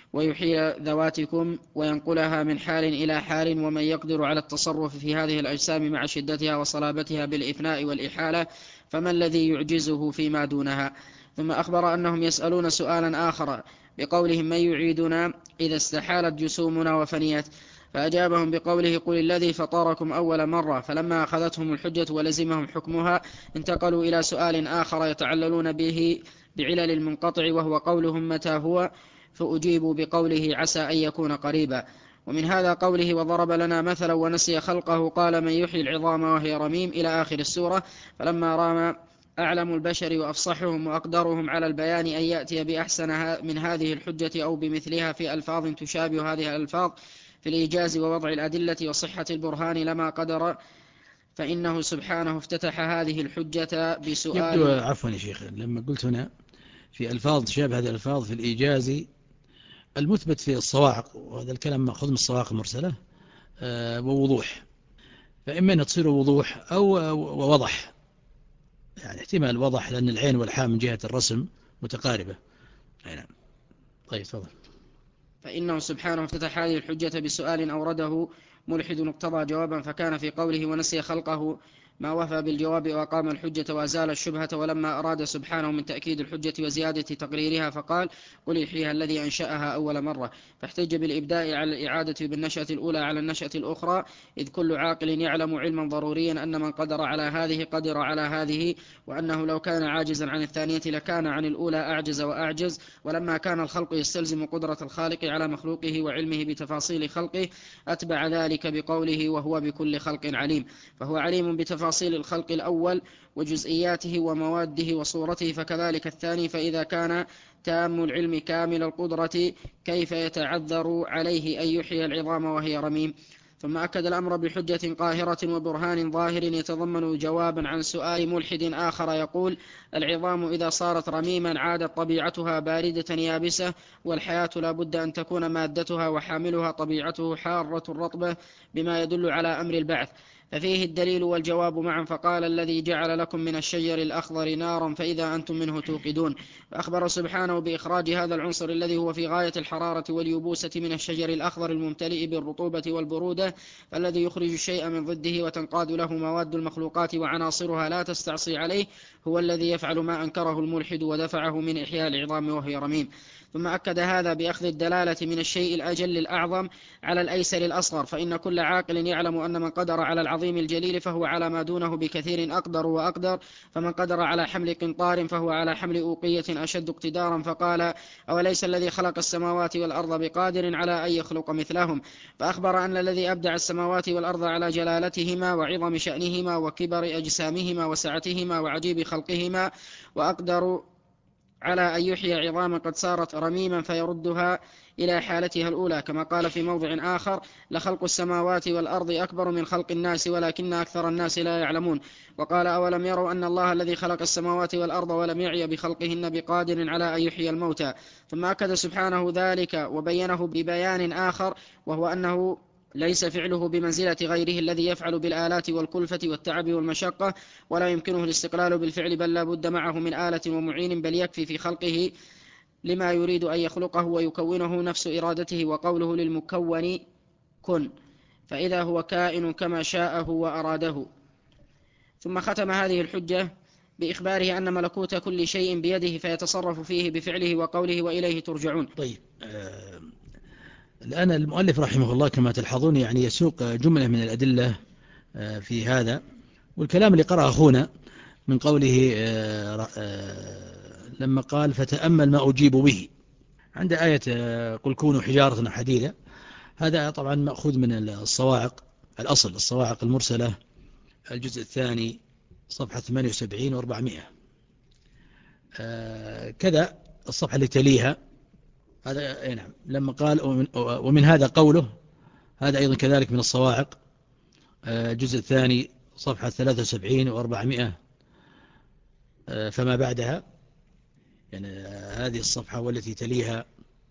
ويحيي ذواتكم وينقلها من حال إلى حال، ومن يقدر على التصرف في هذه الأجسام مع شدتها وصلابتها بالإفناء والإحالة فما الذي يعجزه فيما دونها. ثم أخبر أنهم يسألون سؤالا آخر بقولهم من يعيدنا إذا استحالت جسومنا وفنيت، فأجابهم بقوله قل الذي فطركم أول مرة، فلما أخذتهم الحجة ولزمهم حكمها انتقلوا إلى سؤال آخر يتعللون به بعلل المنقطع وهو قولهم متى هو، فأجيبوا بقوله عسى أن يكون قريبا. ومن هذا قوله وضرب لنا مثلا ونسي خلقه قال من يحيي العظام وهي رميم إلى آخر السورة. فلما رام أعلم البشر وأفصحهم وأقدرهم على البيان أن يأتي بأحسن من هذه الحجة أو بمثلها في ألفاظ تشابه هذه الألفاظ في الإيجاز ووضع الأدلة وصحة البرهان لما قدر، فإنه سبحانه افتتح هذه الحجة بسؤال. يبدو عفوا يا شيخ لما قلت هنا في ألفاظ تشابه هذه الألفاظ في الإيجاز المثبت في الصواعق، وهذا الكلام مأخوذ من الصواعق المرسلة ووضوح، فإما أن تصير وضوح أو ووضح، يعني احتمال وضح لأن العين والحاء من جهة الرسم متقاربة. نعم. طيب تفضل. فإنه سبحانه افتتح هذه الحجة بسؤال أورده ملحد اقتضى جوابا، فكان في قوله ونسي خلقه ما وفى بالجواب وأقام الحجة وأزال الشبهة. ولما أراد سبحانه من تأكيد الحجة وزيادة تقريرها فقال قل يحييها الذي أنشأها أول مرة، فاحتج بالإبداء على الإعادة بالنشأة الأولى على النشأة الأخرى، إذ كل عاقل يعلم علما ضروريا أن من قدر على هذه قدر على هذه، وأنه لو كان عاجزا عن الثانية لكان عن الأولى أعجز وأعجز. ولما كان الخلق يستلزم قدرة الخالق على مخلوقه وعلمه بتفاصيل خلقه أتبع ذلك بقوله وهو بكل خلق عليم، فهو عليم بتفاصيل الخلق الأول وجزئياته ومواده وصورته، فكذلك الثاني. فإذا كان تام العلم كامل القدرة كيف يتعذر عليه أن يحيي العظام وهي رميم؟ ثم أكد الأمر بحجة قاهرة وبرهان ظاهر يتضمن جوابا عن سؤال ملحد آخر يقول العظام إذا صارت رميما عادت طبيعتها باردة يابسة، والحياة لا بد أن تكون مادتها وحاملها طبيعته حارة رطبة، بما يدل على أمر البعث. ففيه الدليل والجواب معا، فقال الذي جعل لكم من الشجر الأخضر نارا فإذا أنتم منه توقدون. فأخبر سبحانه بإخراج هذا العنصر الذي هو في غاية الحرارة واليبوسة من الشجر الأخضر الممتلئ بالرطوبة والبرودة، فالذي يخرج الشيء من ضده وتنقاد له مواد المخلوقات وعناصرها لا تستعصي عليه هو الذي يفعل ما أنكره الملحد ودفعه من إحياء العظام وهي رميم. ثم أكد هذا بأخذ الدلالة من الشيء الأجل الأعظم على الأيسر الأصغر، فإن كل عاقل يعلم أن من قدر على العظيم الجليل فهو على ما دونه بكثير أقدر وأقدر، فمن قدر على حمل قنطار فهو على حمل أوقية أشد اقتدارا، فقال أوليس الذي خلق السماوات والأرض بقادر على أن يخلق مثلهم، فأخبر أن الذي أبدع السماوات والأرض على جلالتهما وعظم شأنهما وكبر أجسامهما وسعتهما وعجيب خلقهما وأقدر على أن يحيي عظاما قد صارت رميما فيردها إلى حالتها الأولى، كما قال في موضع آخر لخلق السماوات والأرض أكبر من خلق الناس ولكن أكثر الناس لا يعلمون. وقال أولم يروا أن الله الذي خلق السماوات والأرض ولم يعي بخلقهن بقادر على أن يحيي الموتى. ثم أكد سبحانه ذلك وبينه ببيان آخر، وهو أنه ليس فعله بمنزلة غيره الذي يفعل بالآلات والكلفة والتعب والمشقة ولا يمكنه الاستقلال بالفعل، بل لا بد معه من آلة ومعين، بل يكفي في خلقه لما يريد أن يخلقه ويكونه نفس إرادته، وقوله للمكون كن، فإذا هو كائن كما شاءه وأراده. ثم ختم هذه الحجة بإخباره أن ملكوت كل شيء بيده فيتصرف فيه بفعله وقوله وإليه ترجعون. طيب آه الآن المؤلف رحمه الله كما تلحظون يعني يسوق جملة من الأدلة آه في هذا، والكلام اللي قرأ أخونا من قوله آه آه لما قال فتأمل ما أجيب به عند آية آه قل كونوا حجارة حديدة، هذا طبعا مأخوذ من الصواعق، الأصل الصواعق المرسلة الجزء الثاني صفحة ثمانية وسبعين وأربعمائة. آه كذا الصفحة اللي تليها هذا نعم لما قال ومن, ومن هذا قوله، هذا أيضا كذلك من الصواعق الجزء الثاني صفحة ثلاثة وسبعين وأربعمائة فما بعدها، يعني هذه الصفحة والتي تليها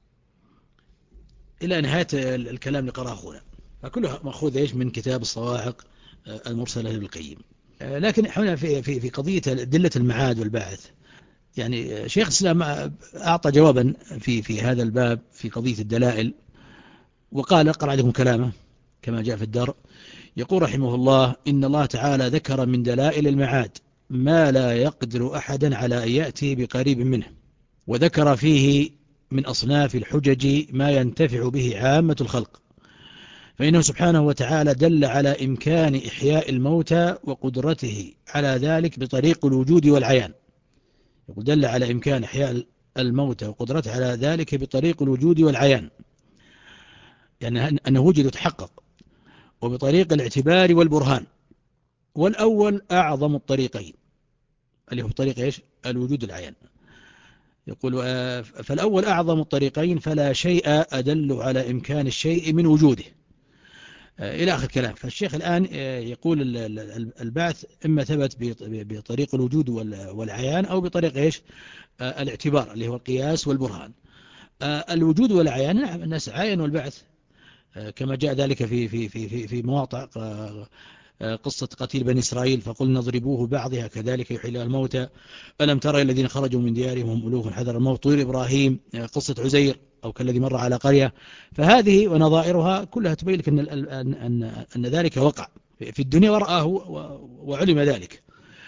إلى نهاية الكلام اللي قرأه أخونا، فكلها مأخوذ إيش من كتاب الصواعق المرسلة لابن القيم. لكن هنا في في في قضية أدلة المعاد والبعث، يعني شيخ الإسلام أعطى جوابا في في هذا الباب في قضية الدلائل، وقال أقرأ لكم كلامه كما جاء في الدار، يقول رحمه الله إن الله تعالى ذكر من دلائل المعاد ما لا يقدر أحدا على أن يأتي بقريب منه، وذكر فيه من أصناف الحجج ما ينتفع به عامة الخلق، فإنه سبحانه وتعالى دل على إمكان إحياء الموتى وقدرته على ذلك بطريق الوجود والعيان. يقول دل على إمكان إحياء الموتى وقدرته على ذلك بطريق الوجود والعيان، يعني أنه وجد وتحقق، وبطريق الاعتبار والبرهان، والأول أعظم الطريقين اللي هو طريق إيش؟ الوجود العيان. يقول فالأول أعظم الطريقين فلا شيء أدل على إمكان الشيء من وجوده إلى آخر كلام. فالشيخ الآن يقول البعث إما ثبت بطريق الوجود والعيان أو بطريق إيش؟ الاعتبار اللي هو القياس والبرهان. الوجود والعيان نعم الناس عاين والبعث كما جاء ذلك في في في في في مواضع قصة قتيل بني إسرائيل فقلنا اضربوه بعضها كذلك يحيي الله الموتى ألم ترى الذين خرجوا من ديارهم هم ألوف حذر الموت طير إبراهيم قصة عزير أو كالذي مر على قرية. فهذه ونظائرها كلها تبين لك أن, أن, أن, أن ذلك وقع في الدنيا ورآه وعلم ذلك.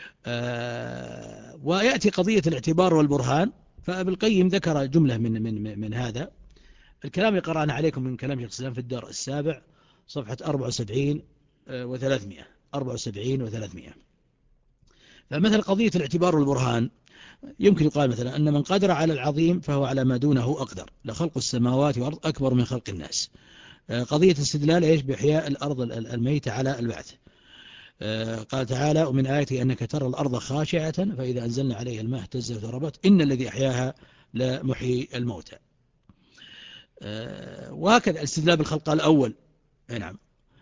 ويأتي قضية الاعتبار والبرهان، فابن القيم ذكر جملة من, من, من هذا الكلام اللي قرأنا عليكم من كلام شيخ الإسلام في الدار السابع صفحة أربعة وسبعين وثلاثمائة أربعة وسبعين وثلاثمائة. فمثل قضية الاعتبار والبرهان يمكن يقال مثلا أن من قدر على العظيم فهو على ما دونه أقدر، لخلق السماوات والأرض أكبر من خلق الناس. قضية استدلال إيش بإحياء الأرض الميتة على البعث. قال تعالى ومن آياته أنك ترى الأرض خاشعة فإذا أنزلنا عليها الماء اهتزت وربت إن الذي أحياها لمحيي الموتى. وهكذا الاستدلال بالخلق الأول، نعم،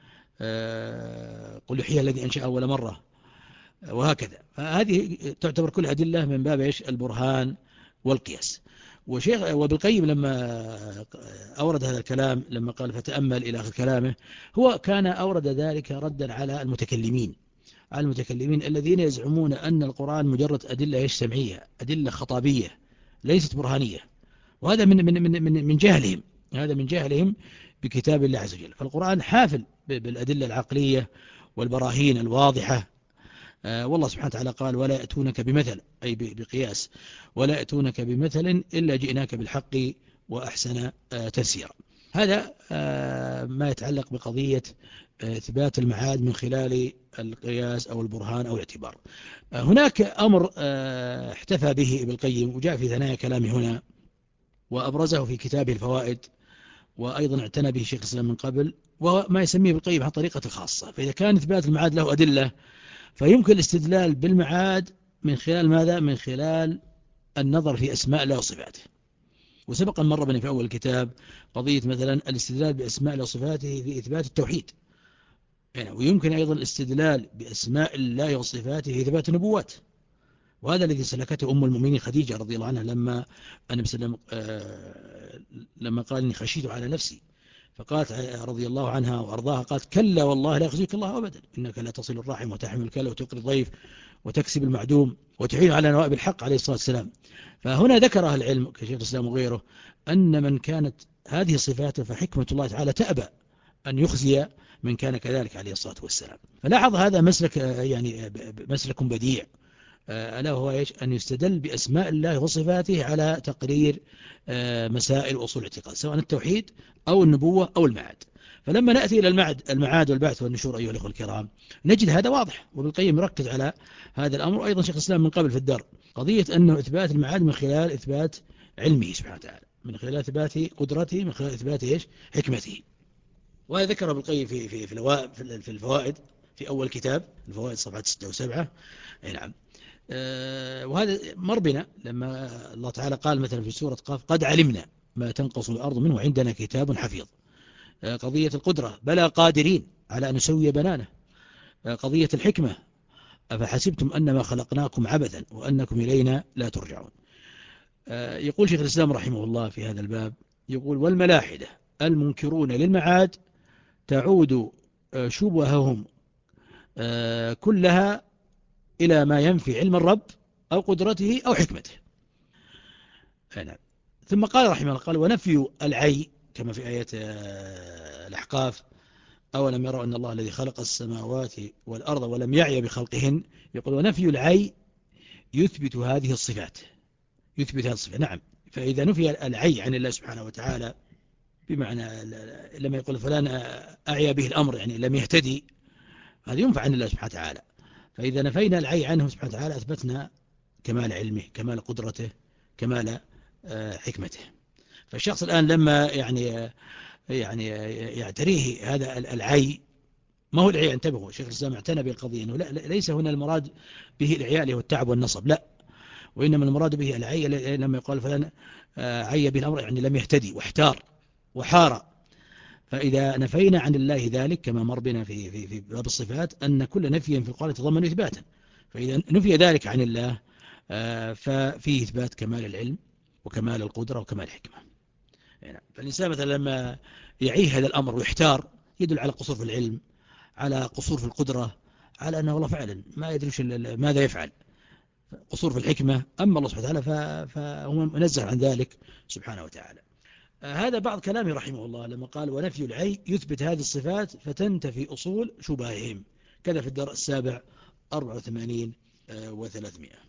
قل يحييها الذي أنشأ أول مرة، وهكذا. فهذه تعتبر كل أدلة من باب إيش البرهان والقياس. وشيخ وابن القيم لما أورد هذا الكلام لما قال فتأمل إلى آخر كلامه، هو كان أورد ذلك ردا على المتكلمين على المتكلمين الذين يزعمون أن القرآن مجرد أدلة إيش سمعية، أدلة خطابية ليست برهانية. وهذا من من من من من جهلهم، هذا من جهلهم بكتاب الله عز وجل. فالقرآن حافل بالأدلة العقلية والبراهين الواضحة. آه والله سبحانه وتعالى قال ولا يأتونك بمثل، أي بقياس، ولا يأتونك بمثل إلا جئناك بالحق وأحسن آه تفسيرا. هذا آه ما يتعلق بقضية إثبات المعاد من خلال القياس أو البرهان أو الاعتبار. آه هناك أمر آه احتفى به ابن القيم وجاء في ثنايا كلامه هنا وأبرزه في كتابه الفوائد، وأيضا اعتنى به شيخ الإسلام من قبل، وهو ما يسميه ابن القيم عن طريقة خاصة. فإذا كان إثبات المعاد له أدلة فيمكن الاستدلال بالمعاد من خلال ماذا؟ من خلال النظر في أسماء الله وصفاته. وسبق أن مر بنا في أول الكتاب قضية مثلا الاستدلال بأسماء الله وصفاته في إثبات التوحيد، يعني ويمكن أيضا الاستدلال بأسماء الله وصفاته في إثبات النبوات. وهذا الذي سلكته أم المؤمنين خديجة رضي الله عنها لما النبي صلى الله عليه وسلم لما قال إني خشيت على نفسي، فقالت رضي الله عنها وأرضاها قالت كلا والله لا يخزيك الله أبدا إنك لا تصل الرحم وتحمل الكلى وتقري الضيف وتكسب المعدوم وتعين على نوائب الحق عليه الصلاة والسلام. فهنا ذكر أهل العلم كشيخ الإسلام وغيره أن من كانت هذه صفاته فحكمة الله تعالى تأبى أن يخزي من كان كذلك عليه الصلاة والسلام. فلاحظ هذا مسلك يعني مسلك بديع، ألا هو إيش؟ أن يستدل بأسماء الله وصفاته على تقرير مسائل أصول الاعتقاد سواء التوحيد أو النبوة أو المعاد. فلما نأتي إلى المعاد, المعاد والبعث والنشور أيها الأخوة الكرام نجد هذا واضح، وابن القيم يركز على هذا الأمر. أيضا شيخ الإسلام من قبل في الدار قضية أنه إثبات المعاد من خلال إثبات علمه سبحانه وتعالى، من خلال إثبات قدرته، من خلال إثبات إيش؟ حكمته. وهذا ذكر ابن القيم في في في في الفوائد في أول كتاب الفوائد صفحة ستة وسبعة. نعم. وهذا مر بنا لما الله تعالى قال مثلا في سورة قاف قد علمنا ما تنقص الأرض منه وعندنا كتاب حفيظ. قضية القدرة بلى قادرين على أن نسوي بنانه. قضية الحكمة أفحسبتم أنما خلقناكم عبثا وأنكم إلينا لا ترجعون. يقول شيخ الإسلام رحمه الله في هذا الباب يقول والملاحدة المنكرون للمعاد تعود شبههم كلها إلى ما ينفي علم الرب أو قدرته أو حكمته. نعم. ثم قال رحمه الله قال ونفي العي كما في آية الأحقاف أولم يروا أن الله الذي خلق السماوات والأرض ولم يعي بخلقهن. يقول ونفي العي يثبت هذه الصفات، يثبت هذه الصفات. نعم. فإذا نفي العي عن الله سبحانه وتعالى بمعنى لما يقول فلان أعيا به الأمر يعني لم يهتدي، هذا ينفع عن الله سبحانه وتعالى. فإذا نفينا العي عنه سبحانه وتعالى أثبتنا كمال علمه، كمال قدرته، كمال حكمته. فالشخص الآن لما يعني يعني يعتريه هذا العي، ما هو العي؟ انتبهوا، شيخ الإسلام اعتنى بالقضية أنه لا ليس هنا المراد به العياء والتعب والنصب، لا، وإنما المراد به العي لما يقال فلان عي به الأمر يعني لم يهتدي واحتار وحار. فإذا نفينا عن الله ذلك كما مر بنا في في في باب الصفات أن كل نفي في القرآن يتضمن إثباتا، فإذا نفي ذلك عن الله ففيه إثبات كمال العلم وكمال القدرة وكمال الحكمة. فالإنسان مثلا لما يعيه هذا الأمر ويحتار يدل على قصور في العلم، على قصور في القدرة، على أنه والله فعلا ما يدري ماذا يفعل، قصور في الحكمة. أما الله سبحانه وتعالى فهو منزه عن ذلك سبحانه وتعالى. هذا بعض كلامه رحمه الله لما قال ونفي العي يثبت هذه الصفات فتنتفي أصول شبههم، كذا في الدرس السابع أربعة وثمانين وثلاثمائة.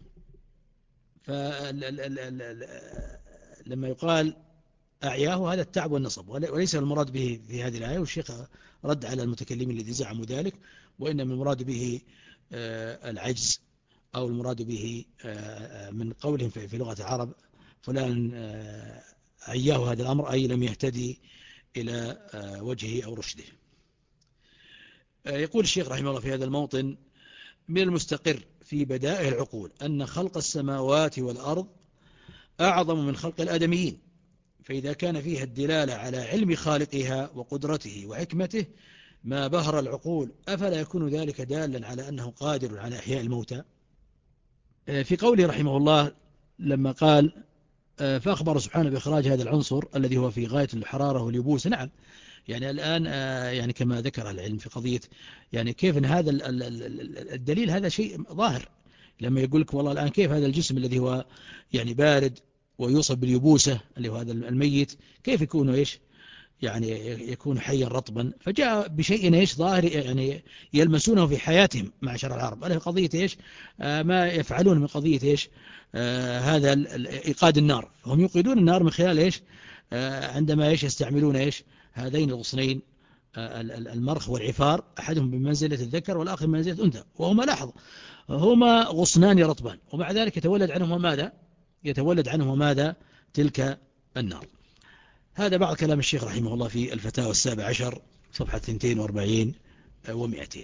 فلما يقال أعياه هذا التعب والنصب، وليس المراد به في هذه الآية، والشيخ رد على المتكلمين الذين زعموا ذلك، وإنما المراد به العجز، أو المراد به من قولهم في لغة العرب فلان عياه هذا الأمر، أي لم يهتدي إلى وجهه أو رشده. يقول الشيخ رحمه الله في هذا الموطن من المستقر في بدائع العقول أن خلق السماوات والأرض أعظم من خلق الآدميين، فإذا كان فيها الدلالة على علم خالقها وقدرته وحكمته ما بهر العقول، أفلا يكون ذلك دالا على أنه قادر على إحياء الموتى؟ في قوله رحمه الله لما قال فأخبر سبحانه بإخراج هذا العنصر الذي هو في غاية الحرارة واليبوس. نعم، يعني الآن يعني كما ذكر العلم في قضية يعني كيف أن هذا الدليل هذا شيء ظاهر، لما يقول لك والله الآن كيف هذا الجسم الذي هو يعني بارد ويوصف باليبوسة اللي هو هذا الميت كيف يكون إيش يعني يكون حيا رطبا، فجاء بشيء إيش ظاهر يعني يلمسونه في حياتهم معشر العرب، ألا في قضية إيش آه ما يفعلون من قضية إيش آه هذا إيقاد النار، هم يوقدون النار من خلال إيش آه عندما إيش يستعملون إيش هذين الغصنين آه المرخ والعفار، أحدهم بمنزلة الذكر والآخر بمنزلة الأنثى، وهما لاحظ هما غصنان رطبان، ومع ذلك يتولد عنهما ماذا يتولد عنهما ماذا تلك النار. هذا بعض كلام الشيخ رحمه الله في الفتاوى السابع عشر صفحة اثنتين وأربعين ومئتين.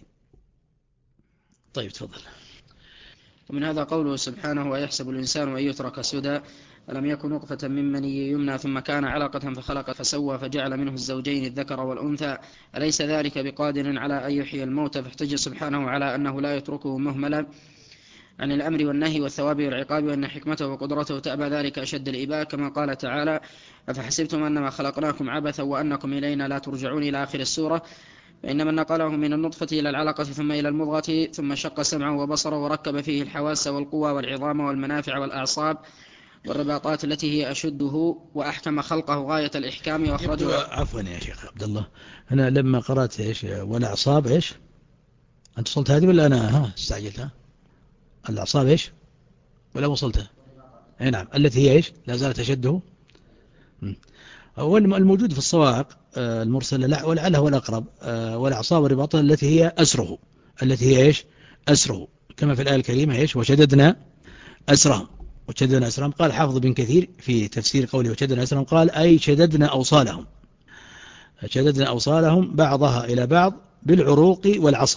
طيب تفضل. ومن هذا قوله سبحانه ويحسب الإنسان أن يترك سدى ألم يكن نطفة من مني يمنى ثم كان علقة فخلق فسوى فجعل منه الزوجين الذكر والأنثى أليس ذلك بقادر على أن يحيي الموتى؟ فاحتج سبحانه على أنه لا يتركه مهملا عن الأمر والنهي والثواب والعقاب، وأن حكمته وقدرته تأبى ذلك أشد الإباء، كما قال تعالى أفحسبتم أنما خلقناكم عبثا وأنكم إلينا لا ترجعون إلى آخر السورة. فإنما نقله من النطفة إلى العلقة ثم إلى المضغة ثم شق سمعه وبصره وركب فيه الحواس والقوى والعظام والمنافع والأعصاب والرباطات التي هي أشده وأحكم خلقه غاية الإحكام وأخرجه. عفوا يا شيخ عبد الله، أنا لما قرأت إيش والأعصاب إيش أنت وصلت هذه ولا أنا ها استعجلتها؟ الأعصاب إيش ولا وصلتها؟ أي نعم، التي هي إيش لا زالت أشده. والموجود في الصواعق المرسلة ولعله هو الأقرب والأعصاب والرباطات التي هي أسره، التي هي إيش أسره، كما في الآية الكريمة إيش وشددنا أسرهم وشددنا أسرهم. قال حافظ بن كثير في تفسير قوله وشددنا أسرهم قال أي شددنا أوصالهم، شددنا أوصالهم بعضها إلى بعض بالعروق والعصب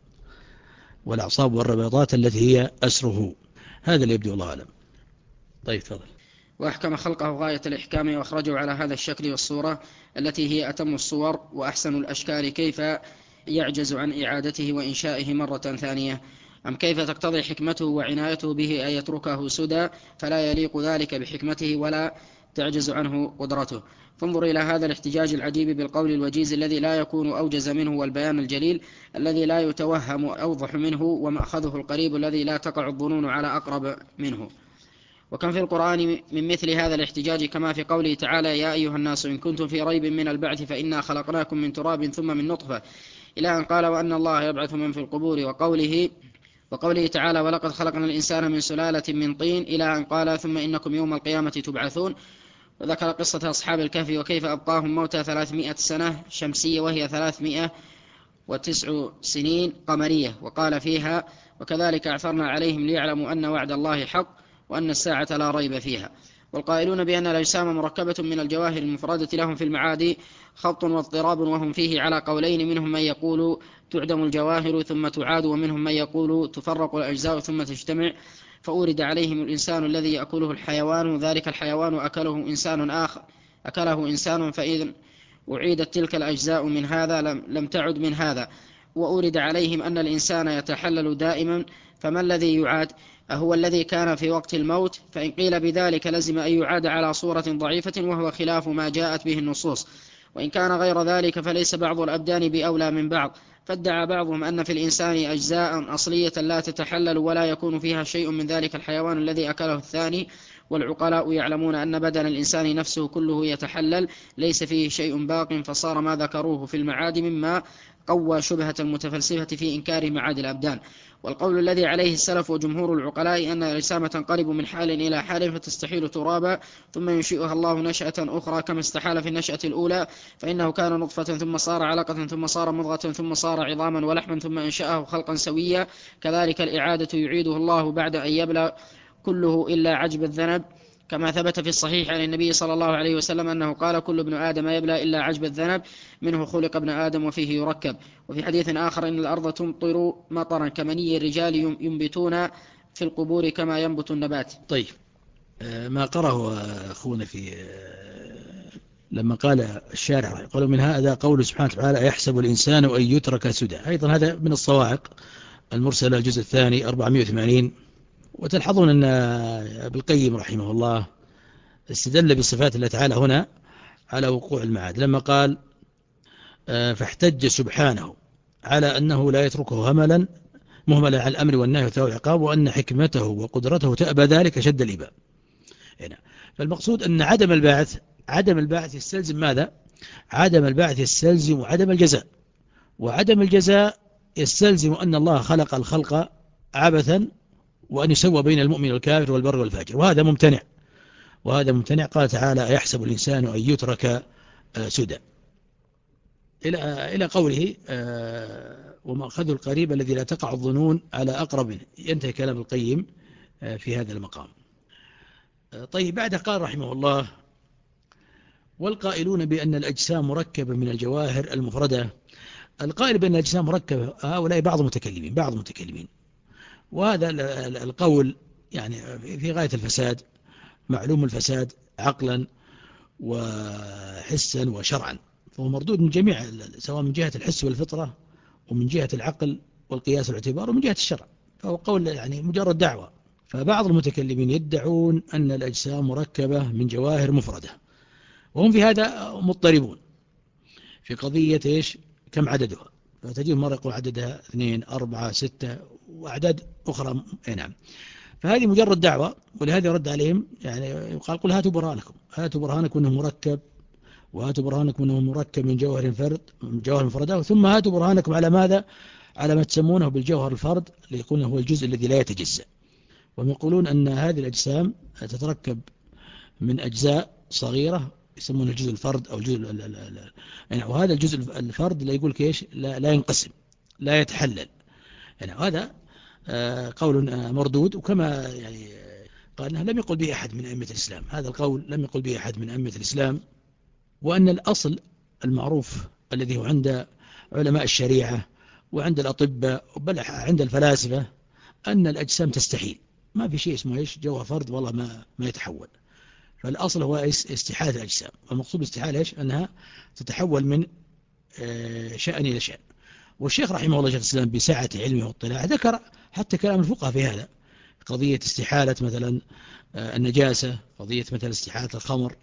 والأعصاب والرباطات التي هي أسره. هذا اللي يبدو الله أعلم. طيب تفضل. وأحكم خلقه غاية الإحكام وأخرجه على هذا الشكل والصورة التي هي أتم الصور وأحسن الأشكال، كيف يعجز عن إعادته وإنشائه مرة ثانية؟ أم كيف تقتضي حكمته وعنايته به أن يتركه سدى فلا يليق ذلك بحكمته ولا تعجز عنه قدرته؟ فانظر إلى هذا الاحتجاج العجيب بالقول الوجيز الذي لا يكون أوجز منه، والبيان الجليل الذي لا يتوهم أوضح منه، ومأخذه القريب الذي لا تقع الظنون على أقرب منه. وكم في القرآن من مثل هذا الاحتجاج، كما في قوله تعالى يا أيها الناس إن كنتم في ريب من البعث فإنا خلقناكم من تراب ثم من نطفة، إلى أن قال وأن الله يبعث من في القبور، وقوله وقوله تعالى ولقد خلقنا الإنسان من سلالة من طين، إلى أن قال ثم إنكم يوم القيامة تبعثون. وذكر قصة أصحاب الكهف وكيف أبقاهم موتى ثلاثمائة سنة شمسية وهي ثلاثمائة وتسع سنين قمرية، وقال فيها وكذلك أعثرنا عليهم ليعلموا أن وعد الله حق وأن الساعة لا ريب فيها. والقائلون بأن الأجسام مركبة من الجواهر المفردة لهم في المعادي خبط واضطراب، وهم فيه على قولين، منهم من يقول تعدم الجواهر ثم تعاد، ومنهم من يقول تفرق الأجزاء ثم تجتمع. فأورد عليهم الإنسان الذي يأكله الحيوان، ذلك الحيوان أكله إنسان آخر أكله إنسان، فإذا أعيدت تلك الأجزاء من هذا لم تعد من هذا. وأورد عليهم أن الإنسان يتحلل دائما، فما الذي يعاد؟ أهو الذي كان في وقت الموت؟ فإن قيل بذلك لزم أن يعاد على صورة ضعيفة، وهو خلاف ما جاءت به النصوص. وإن كان غير ذلك فليس بعض الأبدان بأولى من بعض، فادعى بعضهم أن في الإنسان أجزاء أصلية لا تتحلل ولا يكون فيها شيء من ذلك الحيوان الذي أكله الثاني، والعقلاء يعلمون أن بدن الإنسان نفسه كله يتحلل ليس فيه شيء باق، فصار ما ذكروه في المعاد مما قوى شبهة المتفلسفة في إنكار معاد الأبدان. والقول الذي عليه السلف وجمهور العقلاء أن الأجسام تنقلب من حال إلى حال فتستحيل ترابا ثم ينشئها الله نشأة أخرى كما استحال في النشأة الأولى، فإنه كان نطفة ثم صار علقة ثم صار مضغة ثم صار عظاما ولحما ثم أنشأه خلقا سويا، كذلك الإعادة يعيده الله بعد أن يبلغ كله إلا عجب الذنب، كما ثبت في الصحيح عن النبي صلى الله عليه وسلم أنه قال: كل ابن آدم يبلى إلا عجب الذنب، منه خلق ابن آدم وفيه يركب. وفي حديث آخر: إن الأرض تمطر مطرا كمني الرجال ينبتون في القبور كما ينبت النبات. طيب، ما قرأه أخونا في لما قال الشارع قالوا من هذا قول سبحانه وتعالى: يحسب الإنسان أن يترك سدى. أيضا هذا من الصواعق المرسلة الجزء الثاني أربعمائة وثمانين. وتلحظون أن ابن القيم رحمه الله استدل بصفات الله تعالى هنا على وقوع المعاد لما قال: فاحتج سبحانه على أنه لا يتركه هملا مهملا على الأمر والنهي والعقاب، وأن حكمته وقدرته تأبى ذلك شد الإباء. هنا فالمقصود أن عدم البعث عدم البعث يستلزم ماذا؟ عدم البعث يستلزم عدم الجزاء، وعدم الجزاء يستلزم أن الله خلق الخلق عبثا، وأن يسوى بين المؤمن والكافر والبر والفاجر، وهذا ممتنع وهذا ممتنع. قال تعالى: يحسب الإنسان أن يترك سدى، إلى إلى قوله: ومأخذ القريب الذي لا تقع الظنون على أقرب. ينتهي كلام القيم في هذا المقام. طيب، بعد قال رحمه الله: والقائلون بأن الأجسام مركبة من الجواهر المفردة. القائل بأن الأجسام مركبة هؤلاء بعض المتكلمين بعض المتكلمين وهذا القول يعني في غاية الفساد، معلوم الفساد عقلا وحسا وشرعا، فهو مردود من جميع، سواء من جهة الحس والفطرة ومن جهة العقل والقياس والاعتبار ومن جهة الشرع، فهو قول يعني مجرد دعوة. فبعض المتكلمين يدعون أن الأجسام مركبة من جواهر مفردة، وهم في هذا مضطربون في قضية إيش كم عددها، فتجيب مرة يقول عددها اثنين أربعة ستة وأعداد أخرى. نعم، فهذه مجرد دعوة، ولهذا يرد عليهم يعني يقال: قل هاتوا برهانكم هاتوا برهانكم أنه مركب، وهاتوا برهانكم أنه مركب من جوهر فرد من جوهر مفردة، ثم هاتوا برهانكم على ماذا؟ على ما تسمونه بالجوهر الفرد، ليكون هو الجزء الذي لا يتجزأ. وهم يقولون أن هذه الأجسام تتركب من أجزاء صغيرة يسمونه الجزء الفرد أو الجزء يعني، وهذا الجزء الفرد لا يقول كيش لا, لا ينقسم لا يتحلل يعني. هذا قول مردود، وكما يعني قال لم يقل به أحد من أئمة الإسلام، هذا القول لم يقل به أحد من أئمة الإسلام. وأن الأصل المعروف الذي هو عند علماء الشريعة وعند الأطباء بل عند الفلاسفة أن الأجسام تستحيل، ما في شيء اسمه إيش جوهر فرد والله ما ما يتحول. فالأصل هو استحالة الأجسام، والمقصود باستحالة إيش أنها تتحول من شأن إلى شأن. والشيخ رحمه الله شيخ الإسلام بسعة علمه واطلاعه ذكر حتى كلام الفقهاء في هذا، قضية استحالة مثلا النجاسة، قضية مثلا استحالة الخمر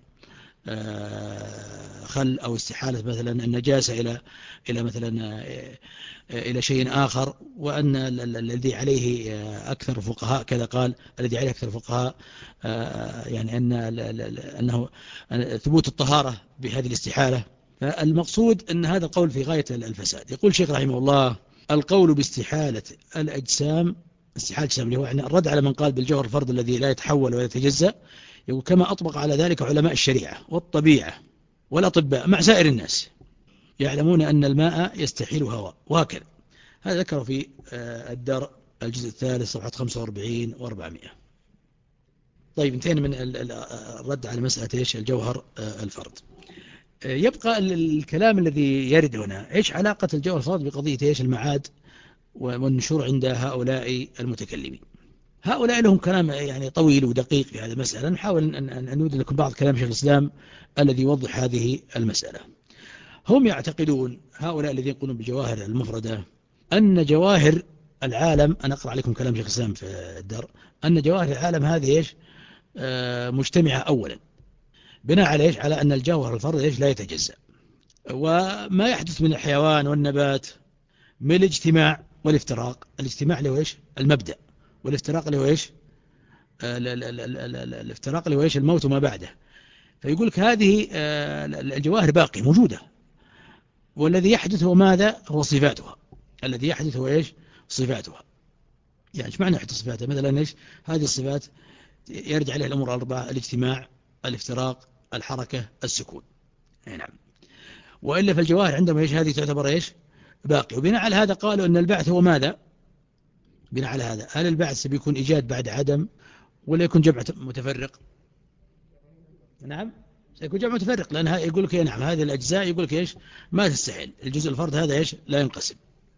خل، أو استحالة مثلا النجاسة إلى إلى مثلا إلى شيء آخر. وأن الذي عليه أكثر الفقهاء كذا قال الذي عليه أكثر الفقهاء يعني أن أنه ثبوت الطهارة بهذه الاستحالة. فالمقصود أن هذا القول في غاية الفساد. يقول الشيخ رحمه الله: القول باستحالة الأجسام، استحالة الأجسام اللي هو يعني الرد على من قال بالجوهر الفرد الذي لا يتحول ولا يتجزأ، يقول كما أطبق على ذلك علماء الشريعة والطبيعة والأطباء مع سائر الناس يعلمون أن الماء يستحيل هواء، وهكذا. هذا ذكره في الدار الجزء الثالث صفحة خمسة وأربعين وأربعمائة. طيب، انتهينا من الرد على مسألة إيش الجوهر الفرد. يبقى الكلام الذي يرد هنا: إيش علاقة الجوهر الفرد بقضية إيش المعاد والنشور عند هؤلاء المتكلمين؟ هؤلاء لهم كلام يعني طويل ودقيق في هذه المسألة. نحاول أن نود لكم بعض كلام شيخ الإسلام الذي يوضح هذه المسألة. هم يعتقدون هؤلاء الذين يقولون بالجواهر المفردة أن جواهر العالم، أنا أقرأ عليكم كلام شيخ الإسلام في الدر، أن جواهر العالم هذه إيش آه مجتمعة أولا، بناء على إيش على أن الجوهر الفرد إيش لا يتجزأ، وما يحدث من الحيوان والنبات من الاجتماع والافتراق. الاجتماع اللي هو إيش؟ المبدأ. والافتراق اللي هو إيش؟ الافتراق اللي هو إيش؟ الموت وما بعده. فيقول لك هذه الجواهر باقية موجودة، والذي يحدث هو ماذا؟ هو صفاتها. الذي يحدث هو إيش؟ صفاتها. يعني ايش معنى يحدث صفاتها؟ مثلا إيش؟ هذه الصفات يرجع عليها الأمور الأربعة: الاجتماع، الافتراق، الحركة، السكون. نعم. وإلا فالجواهر عندهم إيش؟ هذه تعتبر إيش؟ باقي. وبناء على هذا قالوا أن البعث هو ماذا؟ بناء على هذا هل البعث بيكون إيجاد بعد عدم ولا يكون جمع متفرق؟ نعم سيكون جمع متفرق، لأن يقول لك نعم هذه الأجزاء يقول لك إيش؟ ما تستحيل الجزء الفرد هذا إيش؟ لا ينقسم.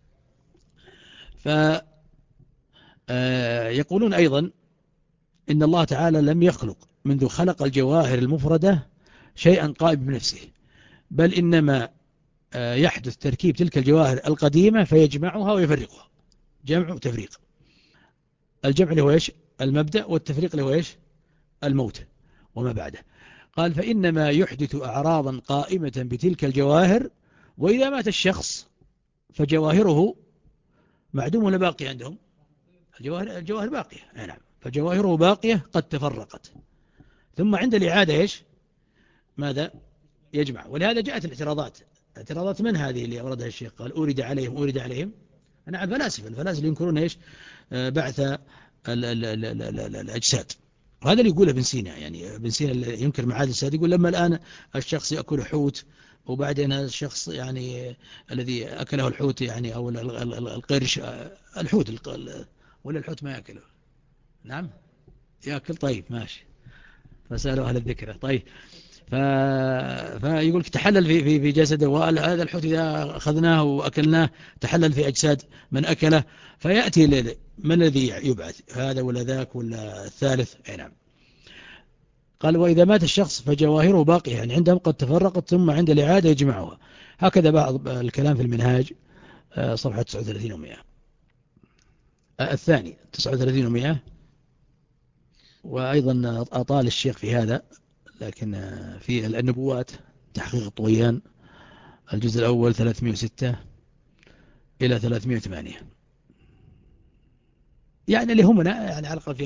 فيقولون أيضا إن الله تعالى لم يخلق منذ خلق الجواهر المفردة شيئا قائم بنفسه، بل إنما يحدث تركيب تلك الجواهر القديمة فيجمعها ويفرقها. جمع وتفريق. الجمع اللي هو إيش؟ المبدأ، والتفريق اللي هو إيش؟ الموت وما بعده. قال فإنما يحدث أعراضا قائمة بتلك الجواهر، وإذا مات الشخص فجواهره معدوم ولا باقي عندهم؟ الجواهر, الجواهر باقية. نعم. فجواهره باقية قد تفرقت، ثم عند الإعادة إيش؟ ماذا؟ يجمع. ولهذا جاءت الاعتراضات. اعتراضات من هذه اللي أوردها الشيخ؟ قال أورد عليهم أورد عليهم نعم الفلاسفة. الفلاسفة ينكرون إيش؟ بعث الأجساد. وهذا اللي يقوله ابن سينا. يعني ابن سينا اللي ينكر معاد الأجساد يقول لما الآن الشخص يأكل حوت، وبعدين هذا الشخص يعني الذي أكله الحوت يعني أو القرش الحوت ولا الحوت ما يأكله؟ نعم يأكل. طيب ماشي، فسألوا أهل الذكرى. طيب ف... فيقول تحلل في في في جسده، وهذا الحوت إذا أخذناه وأكلناه تحلل في أجساد من أكله، فيأتي من الذي يبعث؟ هذا ولا ذاك ولا الثالث؟ أي نعم. قال وإذا مات الشخص فجواهره باقية، يعني عندهم قد تفرقت ثم عند الإعادة يجمعها. هكذا بعض الكلام في المنهاج صفحة تسعة وثلاثين ومئة. الثاني تسعة وثلاثين ومئة. وأيضا أطال الشيخ في هذا، لكن في النبوات تحقيق الطويان الجزء الأول ثلاثمئة وستة إلى ثلاثمئة وثمانية. يعني اللي هم يعني على الأقل في